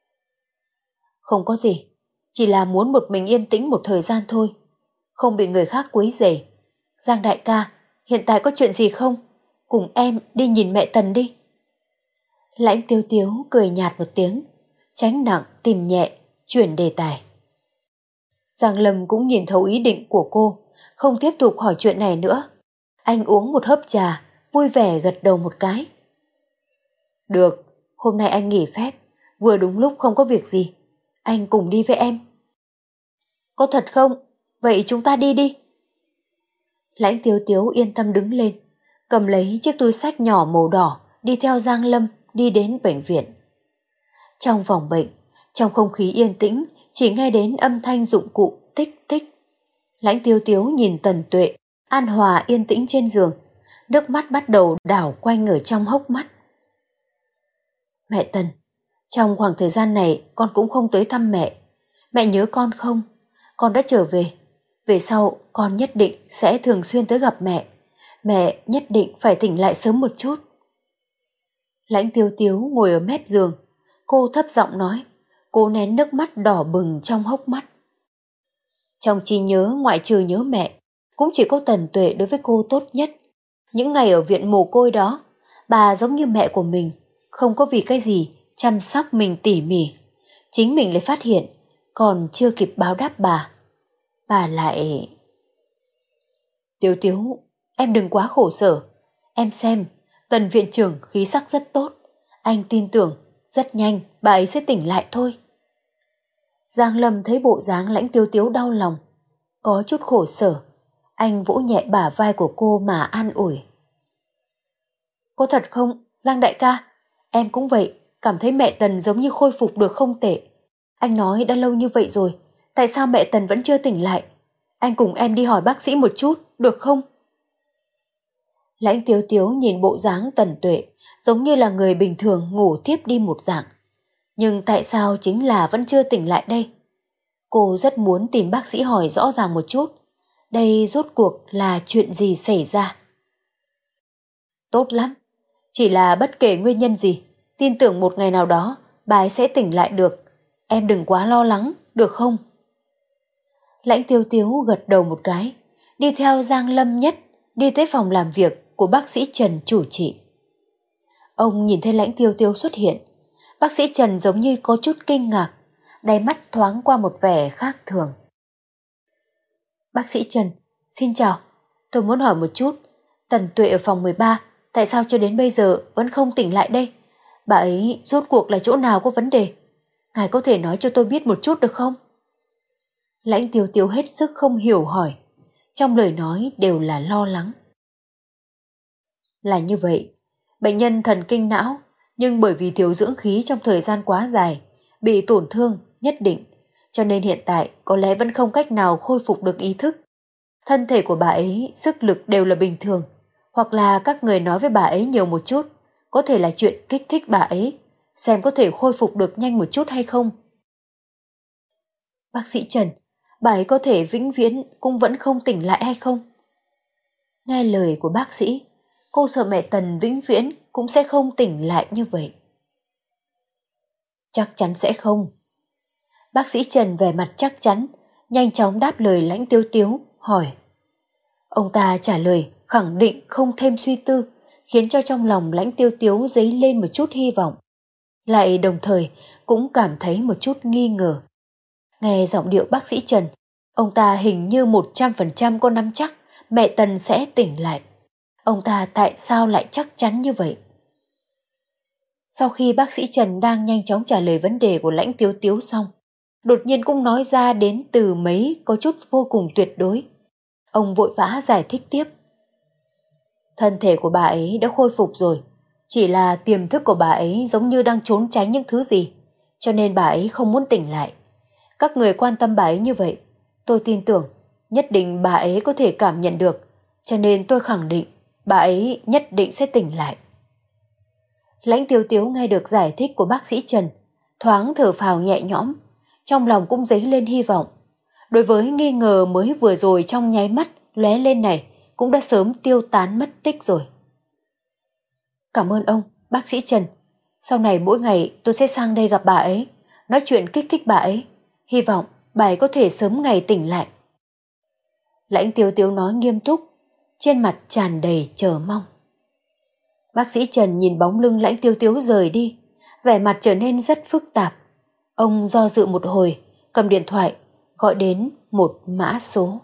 Không có gì, chỉ là muốn một mình yên tĩnh một thời gian thôi, không bị người khác quấy rầy. Giang đại ca, hiện tại có chuyện gì không? Cùng em đi nhìn mẹ Tần đi. Lãnh Tiêu Tiếu cười nhạt một tiếng, tránh nặng tìm nhẹ, chuyển đề tài. Giang Lâm cũng nhìn thấu ý định của cô, không tiếp tục hỏi chuyện này nữa. Anh uống một hớp trà, vui vẻ gật đầu một cái. Được, hôm nay anh nghỉ phép, vừa đúng lúc không có việc gì. Anh cùng đi với em. Có thật không? Vậy chúng ta đi đi. Lãnh Tiếu Tiếu yên tâm đứng lên, cầm lấy chiếc túi xách nhỏ màu đỏ, đi theo Giang Lâm đi đến bệnh viện. Trong phòng bệnh, trong không khí yên tĩnh, chỉ nghe đến âm thanh dụng cụ tích tích. Lãnh Tiêu Tiếu nhìn Tần Tuệ, an hòa yên tĩnh trên giường, nước mắt bắt đầu đảo quanh ở trong hốc mắt. Mẹ Tần, trong khoảng thời gian này con cũng không tới thăm mẹ. Mẹ nhớ con không? Con đã trở về. Về sau con nhất định sẽ thường xuyên tới gặp mẹ. Mẹ nhất định phải tỉnh lại sớm một chút. Lãnh Tiêu Tiếu ngồi ở mép giường. Cô thấp giọng nói, cô nén nước mắt đỏ bừng trong hốc mắt. Trong trí nhớ ngoại trừ nhớ mẹ, cũng chỉ có Tần Tuệ đối với cô tốt nhất. Những ngày ở viện mồ côi đó, bà giống như mẹ của mình, không có vì cái gì chăm sóc mình tỉ mỉ. Chính mình lại phát hiện, còn chưa kịp báo đáp bà. Bà lại... Tiếu Tiếu, em đừng quá khổ sở. Em xem, Tần viện trưởng khí sắc rất tốt. Anh tin tưởng, rất nhanh bà ấy sẽ tỉnh lại thôi. Giang Lâm thấy bộ dáng Lãnh Tiêu Tiếu đau lòng, có chút khổ sở. Anh vỗ nhẹ bả vai của cô mà an ủi. Có thật không, Giang đại ca? Em cũng vậy, cảm thấy mẹ Tần giống như khôi phục được không tệ. Anh nói đã lâu như vậy rồi, tại sao mẹ Tần vẫn chưa tỉnh lại? Anh cùng em đi hỏi bác sĩ một chút, được không? Lãnh Tiếu Tiếu nhìn bộ dáng Tần Tuệ, giống như là người bình thường ngủ tiếp đi một dạng. Nhưng tại sao chính là vẫn chưa tỉnh lại đây? Cô rất muốn tìm bác sĩ hỏi rõ ràng một chút. Đây rốt cuộc là chuyện gì xảy ra? Tốt lắm. Chỉ là bất kể nguyên nhân gì, tin tưởng một ngày nào đó bà ấy sẽ tỉnh lại được. Em đừng quá lo lắng, được không? Lãnh Tiêu Tiếu gật đầu một cái, đi theo Giang Lâm Nhất đi tới phòng làm việc của bác sĩ Trần chủ trị. Ông nhìn thấy Lãnh Tiêu Tiếu xuất hiện, bác sĩ Trần giống như có chút kinh ngạc, đáy mắt thoáng qua một vẻ khác thường. Bác sĩ Trần, xin chào, tôi muốn hỏi một chút, Tần Tuệ ở phòng mười ba tại sao cho đến bây giờ vẫn không tỉnh lại đây? Bà ấy rốt cuộc là chỗ nào có vấn đề? Ngài có thể nói cho tôi biết một chút được không? Lãnh Tiêu Tiếu hết sức không hiểu hỏi, trong lời nói đều là lo lắng. Là như vậy, bệnh nhân thần kinh não, nhưng bởi vì thiếu dưỡng khí trong thời gian quá dài, bị tổn thương nhất định, cho nên hiện tại có lẽ vẫn không cách nào khôi phục được ý thức. Thân thể của bà ấy, sức lực đều là bình thường, hoặc là các người nói với bà ấy nhiều một chút, có thể là chuyện kích thích bà ấy, xem có thể khôi phục được nhanh một chút hay không. Bác sĩ Trần, bà ấy có thể vĩnh viễn cũng vẫn không tỉnh lại hay không? Nghe lời của bác sĩ, cô sợ mẹ Tần vĩnh viễn cũng sẽ không tỉnh lại như vậy. Chắc chắn sẽ không. Bác sĩ Trần vẻ mặt chắc chắn, nhanh chóng đáp lời Lãnh Tiêu Tiếu, hỏi. Ông ta trả lời khẳng định không thêm suy tư, khiến cho trong lòng Lãnh Tiêu Tiếu dấy lên một chút hy vọng. Lại đồng thời cũng cảm thấy một chút nghi ngờ. Nghe giọng điệu bác sĩ Trần, ông ta hình như một trăm phần trăm có nắm chắc mẹ Tần sẽ tỉnh lại. Ông ta tại sao lại chắc chắn như vậy? Sau khi bác sĩ Trần đang nhanh chóng trả lời vấn đề của Lãnh Tiếu Tiếu xong, đột nhiên cũng nói ra đến từ mấy có chút vô cùng tuyệt đối. Ông vội vã giải thích tiếp. Thân thể của bà ấy đã khôi phục rồi, chỉ là tiềm thức của bà ấy giống như đang trốn tránh những thứ gì, cho nên bà ấy không muốn tỉnh lại. Các người quan tâm bà ấy như vậy, tôi tin tưởng nhất định bà ấy có thể cảm nhận được, cho nên tôi khẳng định bà ấy nhất định sẽ tỉnh lại. Lãnh Tiêu Tiếu nghe được giải thích của bác sĩ Trần, thoáng thở phào nhẹ nhõm, trong lòng cũng dấy lên hy vọng. Đối với nghi ngờ mới vừa rồi trong nháy mắt lóe lên này, cũng đã sớm tiêu tán mất tích rồi. Cảm ơn ông, bác sĩ Trần. Sau này mỗi ngày tôi sẽ sang đây gặp bà ấy, nói chuyện kích thích bà ấy. Hy vọng bà ấy có thể sớm ngày tỉnh lại. Lãnh Tiêu Tiếu nói nghiêm túc, trên mặt tràn đầy chờ mong. Bác sĩ Trần nhìn bóng lưng Lãnh Tiêu Tiếu rời đi, vẻ mặt trở nên rất phức tạp. Ông do dự một hồi, cầm điện thoại, gọi đến một mã số.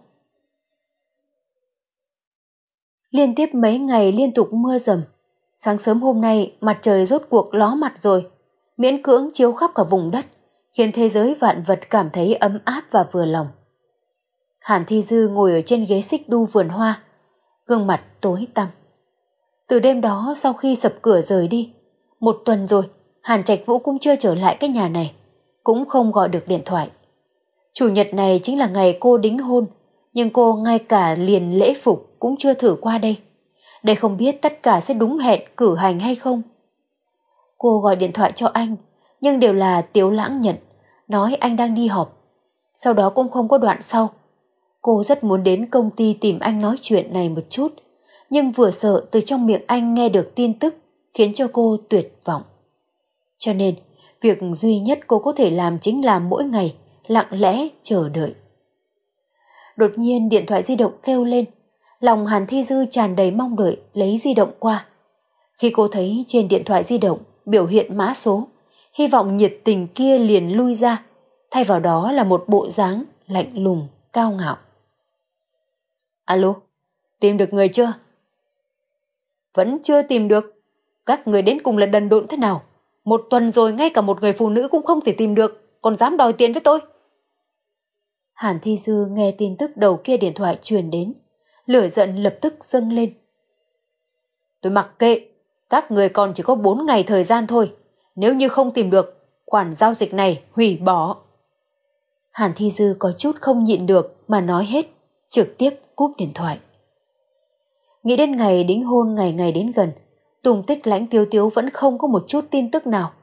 Liên tiếp mấy ngày liên tục mưa rầm. Sáng sớm hôm nay mặt trời rốt cuộc ló mặt rồi, miễn cưỡng chiếu khắp cả vùng đất, khiến thế giới vạn vật cảm thấy ấm áp và vừa lòng. Hàn Thi Dư ngồi ở trên ghế xích đu vườn hoa, gương mặt tối tăm. Từ đêm đó sau khi sập cửa rời đi, một tuần rồi Hàn Trạch Vũ cũng chưa trở lại cái nhà này, cũng không gọi được điện thoại. Chủ nhật này chính là ngày cô đính hôn, nhưng cô ngay cả liền lễ phục cũng chưa thử qua đây. Đây không biết tất cả sẽ đúng hẹn cử hành hay không. Cô gọi điện thoại cho anh, nhưng đều là Tiếu Lãng nhận, nói anh đang đi họp. Sau đó cũng không có đoạn sau. Cô rất muốn đến công ty tìm anh nói chuyện này một chút, nhưng vừa sợ từ trong miệng anh nghe được tin tức, khiến cho cô tuyệt vọng. Cho nên, việc duy nhất cô có thể làm chính là mỗi ngày lặng lẽ chờ đợi. Đột nhiên điện thoại di động kêu lên, lòng Hàn Thi Dư tràn đầy mong đợi lấy di động qua. Khi cô thấy trên điện thoại di động biểu hiện mã số, hy vọng nhiệt tình kia liền lui ra, thay vào đó là một bộ dáng lạnh lùng, cao ngạo. Alo, tìm được người chưa? Vẫn chưa tìm được. Các người đến cùng là đần độn thế nào? Một tuần rồi ngay cả một người phụ nữ cũng không thể tìm được, còn dám đòi tiền với tôi. Hàn Thi Dư nghe tin tức đầu kia điện thoại truyền đến, lửa giận lập tức dâng lên. Tôi mặc kệ, các người còn chỉ có bốn ngày thời gian thôi. Nếu như không tìm được, khoản giao dịch này hủy bỏ. Hàn Thi Dư có chút không nhịn được mà nói hết, trực tiếp cúp điện thoại. Nghĩ đến ngày đính hôn ngày ngày đến gần, tung tích Lãnh Tiêu Tiếu vẫn không có một chút tin tức nào.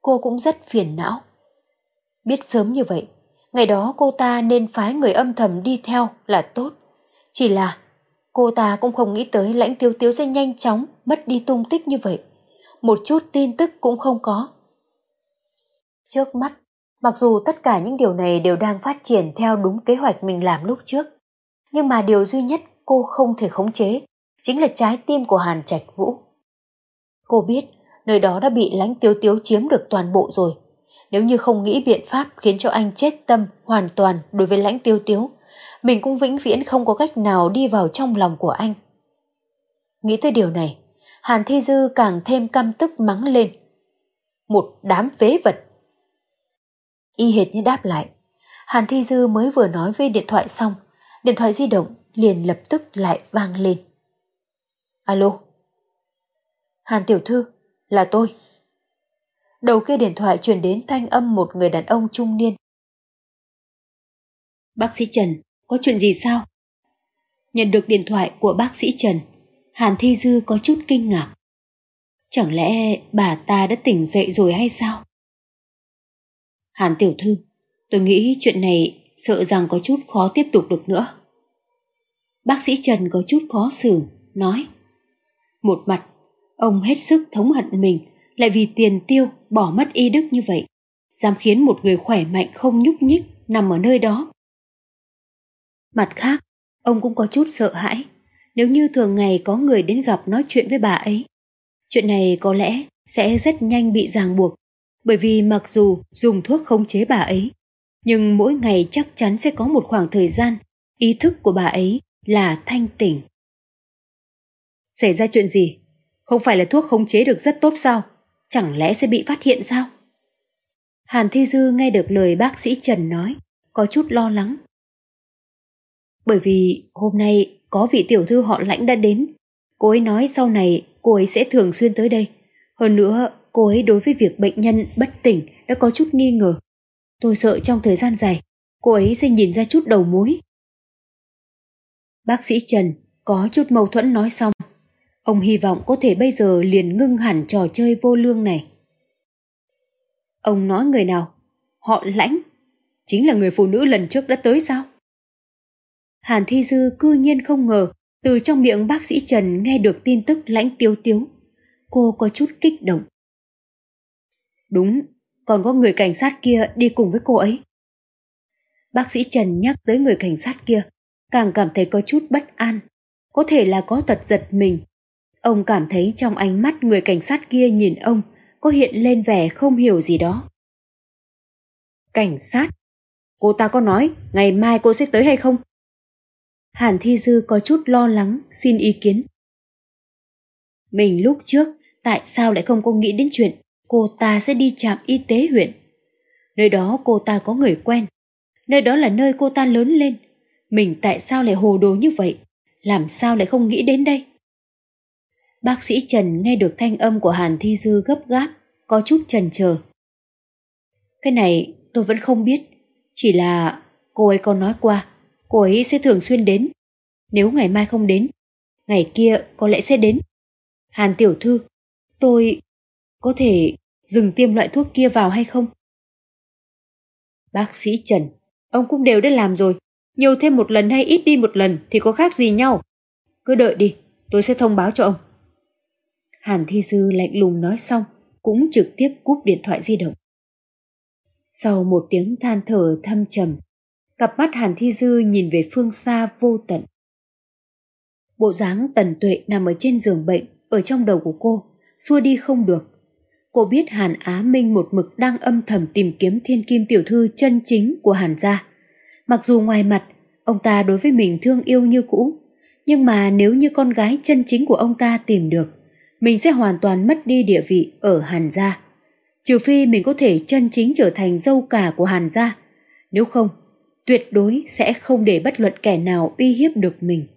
cô cũng rất phiền não. Biết sớm như vậy, ngày đó cô ta nên phái người âm thầm đi theo là tốt. Chỉ là cô ta cũng không nghĩ tới Lãnh Tiếu Tiếu sẽ nhanh chóng mất đi tung tích như vậy. Một chút tin tức cũng không có. Trước mắt, mặc dù tất cả những điều này đều đang phát triển theo đúng kế hoạch mình làm lúc trước, nhưng mà điều duy nhất cô không thể khống chế chính là trái tim của Hàn Trạch Vũ. Cô biết nơi đó đã bị Lãnh Tiếu Tiếu chiếm được toàn bộ rồi. Nếu như không nghĩ biện pháp khiến cho anh chết tâm hoàn toàn đối với Lãnh Tiếu Tiếu, mình cũng vĩnh viễn không có cách nào đi vào trong lòng của anh. Nghĩ tới điều này, Hàn Thi Dư càng thêm căm tức mắng lên. Một đám phế vật. Y hệt như đáp lại, Hàn Thi Dư mới vừa nói với điện thoại xong, điện thoại di động liền lập tức lại vang lên. Alo. Hàn tiểu thư, là tôi. Đầu kia điện thoại truyền đến thanh âm một người đàn ông trung niên. Bác sĩ Trần, có chuyện gì sao? Nhận được điện thoại của bác sĩ Trần, Hàn Thi Dư có chút kinh ngạc. Chẳng lẽ bà ta đã tỉnh dậy rồi hay sao? Hàn tiểu thư, tôi nghĩ chuyện này sợ rằng có chút khó tiếp tục được nữa. Bác sĩ Trần có chút khó xử, nói. Một mặt, ông hết sức thống hận mình, lại vì tiền tiêu bỏ mất y đức như vậy, dám khiến một người khỏe mạnh không nhúc nhích nằm ở nơi đó. Mặt khác, ông cũng có chút sợ hãi, nếu như thường ngày có người đến gặp nói chuyện với bà ấy, chuyện này có lẽ sẽ rất nhanh bị ràng buộc, bởi vì mặc dù dùng thuốc khống chế bà ấy, nhưng mỗi ngày chắc chắn sẽ có một khoảng thời gian ý thức của bà ấy là thanh tỉnh. Xảy ra chuyện gì? Không phải là thuốc khống chế được rất tốt sao? Chẳng lẽ sẽ bị phát hiện sao? Hàn Thi Dư nghe được lời bác sĩ Trần nói, có chút lo lắng. Bởi vì hôm nay có vị tiểu thư họ Lãnh đã đến. Cô ấy nói sau này cô ấy sẽ thường xuyên tới đây. Hơn nữa, cô ấy đối với việc bệnh nhân bất tỉnh đã có chút nghi ngờ. Tôi sợ trong thời gian dài, cô ấy sẽ nhìn ra chút đầu mối. Bác sĩ Trần có chút mâu thuẫn nói xong. Ông hy vọng có thể bây giờ liền ngưng hẳn trò chơi vô lương này. Ông nói người nào? Họ Lãnh? Chính là người phụ nữ lần trước đã tới sao? Hàn Thi Dư cư nhiên không ngờ từ trong miệng bác sĩ Trần nghe được tin tức Lãnh Tiếu Tiếu. Cô có chút kích động. Đúng, còn có người cảnh sát kia đi cùng với cô ấy. Bác sĩ Trần nhắc tới người cảnh sát kia, càng cảm thấy có chút bất an. Có thể là có tật giật mình. Ông cảm thấy trong ánh mắt người cảnh sát kia nhìn ông có hiện lên vẻ không hiểu gì đó. Cảnh sát? Cô ta có nói ngày mai cô sẽ tới hay không? Hàn Thi Dư có chút lo lắng xin ý kiến. Mình lúc trước tại sao lại không có nghĩ đến chuyện cô ta sẽ đi trạm y tế huyện? Nơi đó cô ta có người quen. Nơi đó là nơi cô ta lớn lên. Mình tại sao lại hồ đồ như vậy? Làm sao lại không nghĩ đến đây? Bác sĩ Trần nghe được thanh âm của Hàn Thi Dư gấp gáp, có chút chần chờ. Cái này tôi vẫn không biết. Chỉ là cô ấy có nói qua cô ấy sẽ thường xuyên đến. Nếu ngày mai không đến, ngày kia có lẽ sẽ đến. Hàn tiểu thư, tôi có thể dừng tiêm loại thuốc kia vào hay không? Bác sĩ Trần, ông cũng đều đã làm rồi. Nhiều thêm một lần hay ít đi một lần thì có khác gì nhau. Cứ đợi đi, tôi sẽ thông báo cho ông. Hàn Thi Dư lạnh lùng nói xong, cũng trực tiếp cúp điện thoại di động. Sau một tiếng than thở thâm trầm, cặp mắt Hàn Thi Dư nhìn về phương xa vô tận. Bộ dáng Tần Tuệ nằm ở trên giường bệnh, ở trong đầu của cô, xua đi không được. Cô biết Hàn Á Minh một mực đang âm thầm tìm kiếm thiên kim tiểu thư chân chính của Hàn gia. Mặc dù ngoài mặt, ông ta đối với mình thương yêu như cũ, nhưng mà nếu như con gái chân chính của ông ta tìm được, mình sẽ hoàn toàn mất đi địa vị ở Hàn gia. Trừ phi mình có thể chân chính trở thành dâu cả của Hàn gia, nếu không, tuyệt đối sẽ không để bất luận kẻ nào uy hiếp được mình.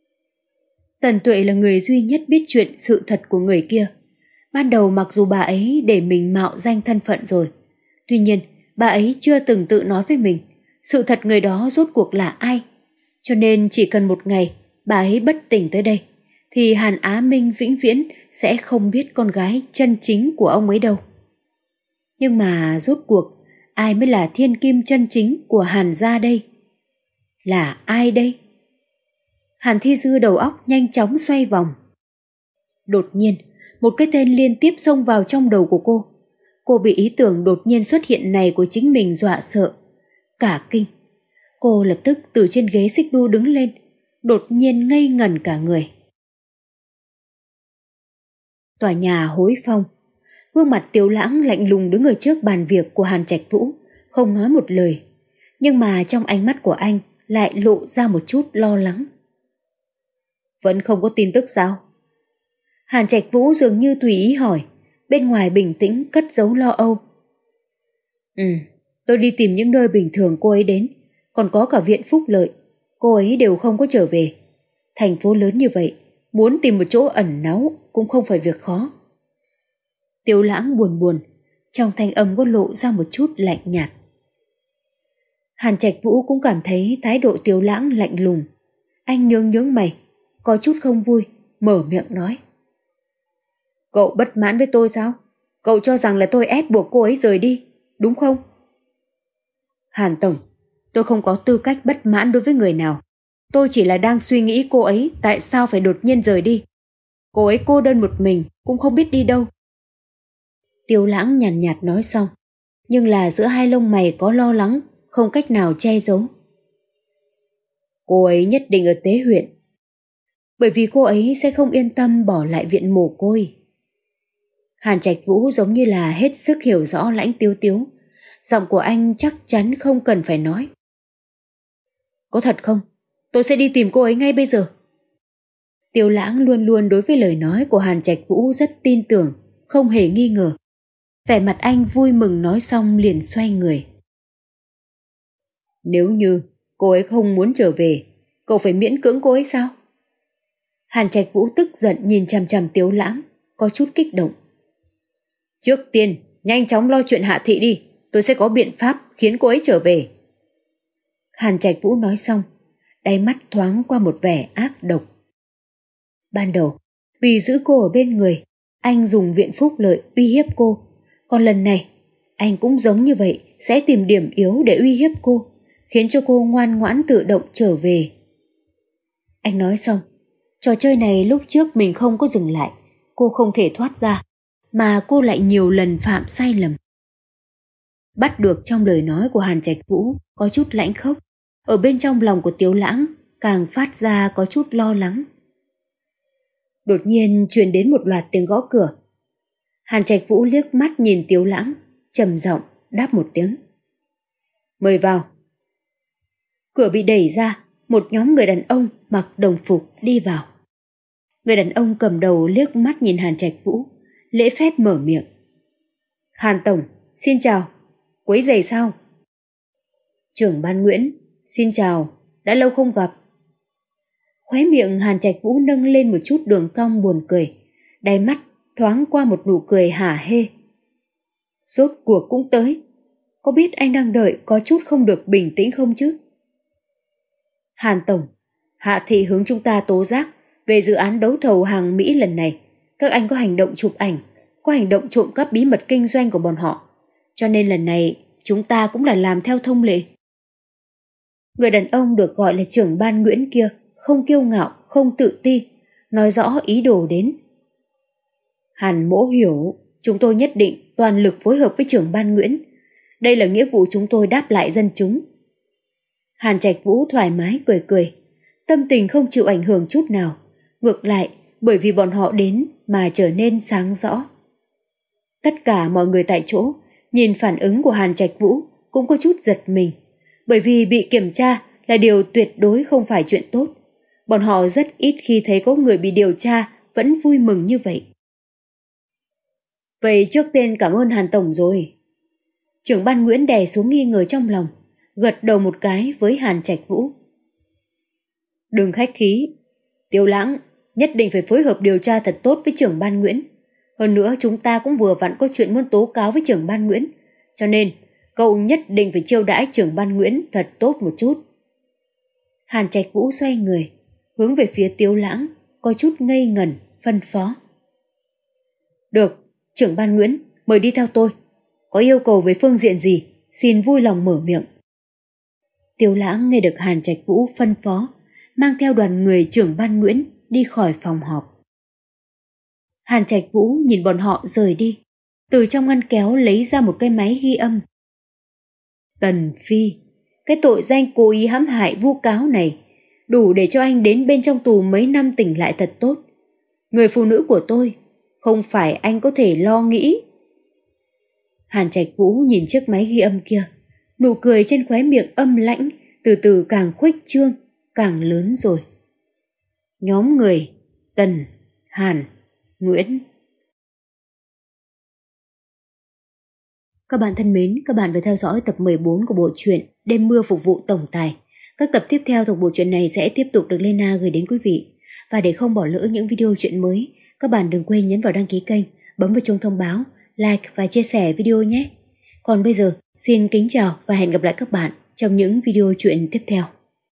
Tần Tuệ là người duy nhất biết chuyện sự thật của người kia. Ban đầu mặc dù bà ấy để mình mạo danh thân phận rồi, tuy nhiên bà ấy chưa từng tự nói với mình sự thật người đó rốt cuộc là ai. Cho nên chỉ cần một ngày bà ấy bất tỉnh tới đây, thì Hàn Á Minh vĩnh viễn sẽ không biết con gái chân chính của ông ấy đâu. Nhưng mà rốt cuộc, ai mới là thiên kim chân chính của Hàn gia đây? Là ai đây? Hàn Thi Dư đầu óc nhanh chóng xoay vòng. Đột nhiên, một cái tên liên tiếp xông vào trong đầu của cô. Cô bị ý tưởng đột nhiên xuất hiện này của chính mình dọa sợ, cả kinh. Cô lập tức từ trên ghế xích đu đứng lên, đột nhiên ngây ngẩn cả người. Tòa nhà Hối Phong. Gương mặt Tiếu Lãng lạnh lùng đứng ở trước bàn việc của Hàn Trạch Vũ, không nói một lời. Nhưng mà trong ánh mắt của anh lại lộ ra một chút lo lắng. Vẫn không có tin tức sao? Hàn Trạch Vũ dường như tùy ý hỏi, bên ngoài bình tĩnh cất giấu lo âu. Ừ, tôi đi tìm những nơi bình thường cô ấy đến, còn có cả viện Phúc Lợi, cô ấy đều không có trở về. Thành phố lớn như vậy, muốn tìm một chỗ ẩn náu cũng không phải việc khó. Tiếu Lãng buồn buồn, trong thanh âm có lộ ra một chút lạnh nhạt. Hàn Trạch Vũ cũng cảm thấy thái độ Tiếu Lãng lạnh lùng. Anh nhướng nhướng mày, có chút không vui, mở miệng nói. Cậu bất mãn với tôi sao? Cậu cho rằng là tôi ép buộc cô ấy rời đi, đúng không? Hàn Tổng, tôi không có tư cách bất mãn đối với người nào. Tôi chỉ là đang suy nghĩ cô ấy tại sao phải đột nhiên rời đi. Cô ấy cô đơn một mình, cũng không biết đi đâu. Tiếu Lãng nhàn nhạt, nhạt nói xong, nhưng là giữa hai lông mày có lo lắng, không cách nào che giấu. Cô ấy nhất định ở Tế huyện. Bởi vì cô ấy sẽ không yên tâm bỏ lại viện mồ côi. Hàn Trạch Vũ giống như là hết sức hiểu rõ Lãnh Tiếu Tiếu. Giọng của anh chắc chắn không cần phải nói. Có thật không? Tôi sẽ đi tìm cô ấy ngay bây giờ. Tiếu Lãng luôn luôn đối với lời nói của Hàn Trạch Vũ rất tin tưởng, không hề nghi ngờ. Vẻ mặt anh vui mừng nói xong liền xoay người. Nếu như cô ấy không muốn trở về, cậu phải miễn cưỡng cô ấy sao? Hàn Trạch Vũ tức giận nhìn chằm chằm Tiếu Lãng, có chút kích động. Trước tiên, nhanh chóng lo chuyện Hạ Thị đi, tôi sẽ có biện pháp khiến cô ấy trở về. Hàn Trạch Vũ nói xong, đáy mắt thoáng qua một vẻ ác độc. Ban đầu, vì giữ cô ở bên người, anh dùng viện Phúc Lợi uy hiếp cô. Còn lần này, anh cũng giống như vậy, sẽ tìm điểm yếu để uy hiếp cô, khiến cho cô ngoan ngoãn tự động trở về. Anh nói xong, trò chơi này lúc trước mình không có dừng lại, cô không thể thoát ra, mà cô lại nhiều lần phạm sai lầm. Bắt được trong lời nói của Hàn Trạch Vũ có chút lãnh khốc, ở bên trong lòng của Tiếu Lãng càng phát ra có chút lo lắng. Đột nhiên truyền đến một loạt tiếng gõ cửa. Hàn Trạch Vũ liếc mắt nhìn Tiếu Lãng, trầm giọng đáp một tiếng. Mời vào. Cửa bị đẩy ra, một nhóm người đàn ông mặc đồng phục đi vào. Người đàn ông cầm đầu liếc mắt nhìn Hàn Trạch Vũ, lễ phép mở miệng. Hàn Tổng, xin chào. Quấy rầy sao? Trưởng ban Nguyễn, xin chào, đã lâu không gặp. Khóe miệng Hàn Trạch Vũ nâng lên một chút đường cong buồn cười, đáy mắt thoáng qua một nụ cười hả hê. Rốt cuộc cũng tới, có biết anh đang đợi có chút không được bình tĩnh không chứ? Hàn Tổng, Hạ Thị hướng chúng ta tố giác về dự án đấu thầu hàng Mỹ lần này. Các anh có hành động chụp ảnh, có hành động trộm cắp bí mật kinh doanh của bọn họ. Cho nên lần này chúng ta cũng là làm theo thông lệ. Người đàn ông được gọi là trưởng ban Nguyễn kia không kiêu ngạo, không tự ti, nói rõ ý đồ đến. Hàn Mỗ hiểu, chúng tôi nhất định toàn lực phối hợp với trưởng ban Nguyễn. Đây là nghĩa vụ chúng tôi đáp lại dân chúng. Hàn Trạch Vũ thoải mái cười cười, tâm tình không chịu ảnh hưởng chút nào. Ngược lại, bởi vì bọn họ đến mà trở nên sáng rõ. Tất cả mọi người tại chỗ nhìn phản ứng của Hàn Trạch Vũ cũng có chút giật mình, bởi vì bị kiểm tra là điều tuyệt đối không phải chuyện tốt. Bọn họ rất ít khi thấy có người bị điều tra vẫn vui mừng như vậy. Vậy trước tiên cảm ơn Hàn Tổng rồi. Trưởng ban Nguyễn đè xuống nghi ngờ trong lòng, gật đầu một cái với Hàn Trạch Vũ. Đừng khách khí, Tiêu Lãng nhất định phải phối hợp điều tra thật tốt với trưởng ban Nguyễn. Hơn nữa chúng ta cũng vừa vặn có chuyện muốn tố cáo với trưởng ban Nguyễn, cho nên cậu nhất định phải chiêu đãi trưởng ban Nguyễn thật tốt một chút. Hàn Trạch Vũ xoay người, hướng về phía Tiêu Lãng, có chút ngây ngẩn, phân phó. Được, trưởng ban Nguyễn, mời đi theo tôi. Có yêu cầu về phương diện gì, xin vui lòng mở miệng. Tiêu Lãng nghe được Hàn Trạch Vũ phân phó, mang theo đoàn người trưởng ban Nguyễn đi khỏi phòng họp. Hàn Trạch Vũ nhìn bọn họ rời đi, từ trong ngăn kéo lấy ra một cái máy ghi âm. Tần Phi, cái tội danh cố ý hãm hại vu cáo này đủ để cho anh đến bên trong tù mấy năm tỉnh lại thật tốt. Người phụ nữ của tôi, không phải anh có thể lo nghĩ. Hàn Trạch Vũ nhìn chiếc máy ghi âm kia, nụ cười trên khóe miệng âm lãnh từ từ càng khuếch trương, càng lớn rồi. Nhóm người Tần, Hàn, Nguyễn. Các bạn thân mến, các bạn vừa theo dõi tập mười bốn của bộ truyện Đêm mưa phục vụ tổng tài. Các tập tiếp theo thuộc bộ truyện này sẽ tiếp tục được Lena gửi đến quý vị. Và để không bỏ lỡ những video truyện mới, các bạn đừng quên nhấn vào đăng ký kênh, bấm vào chuông thông báo, like và chia sẻ video nhé. Còn bây giờ, xin kính chào và hẹn gặp lại các bạn trong những video truyện tiếp theo.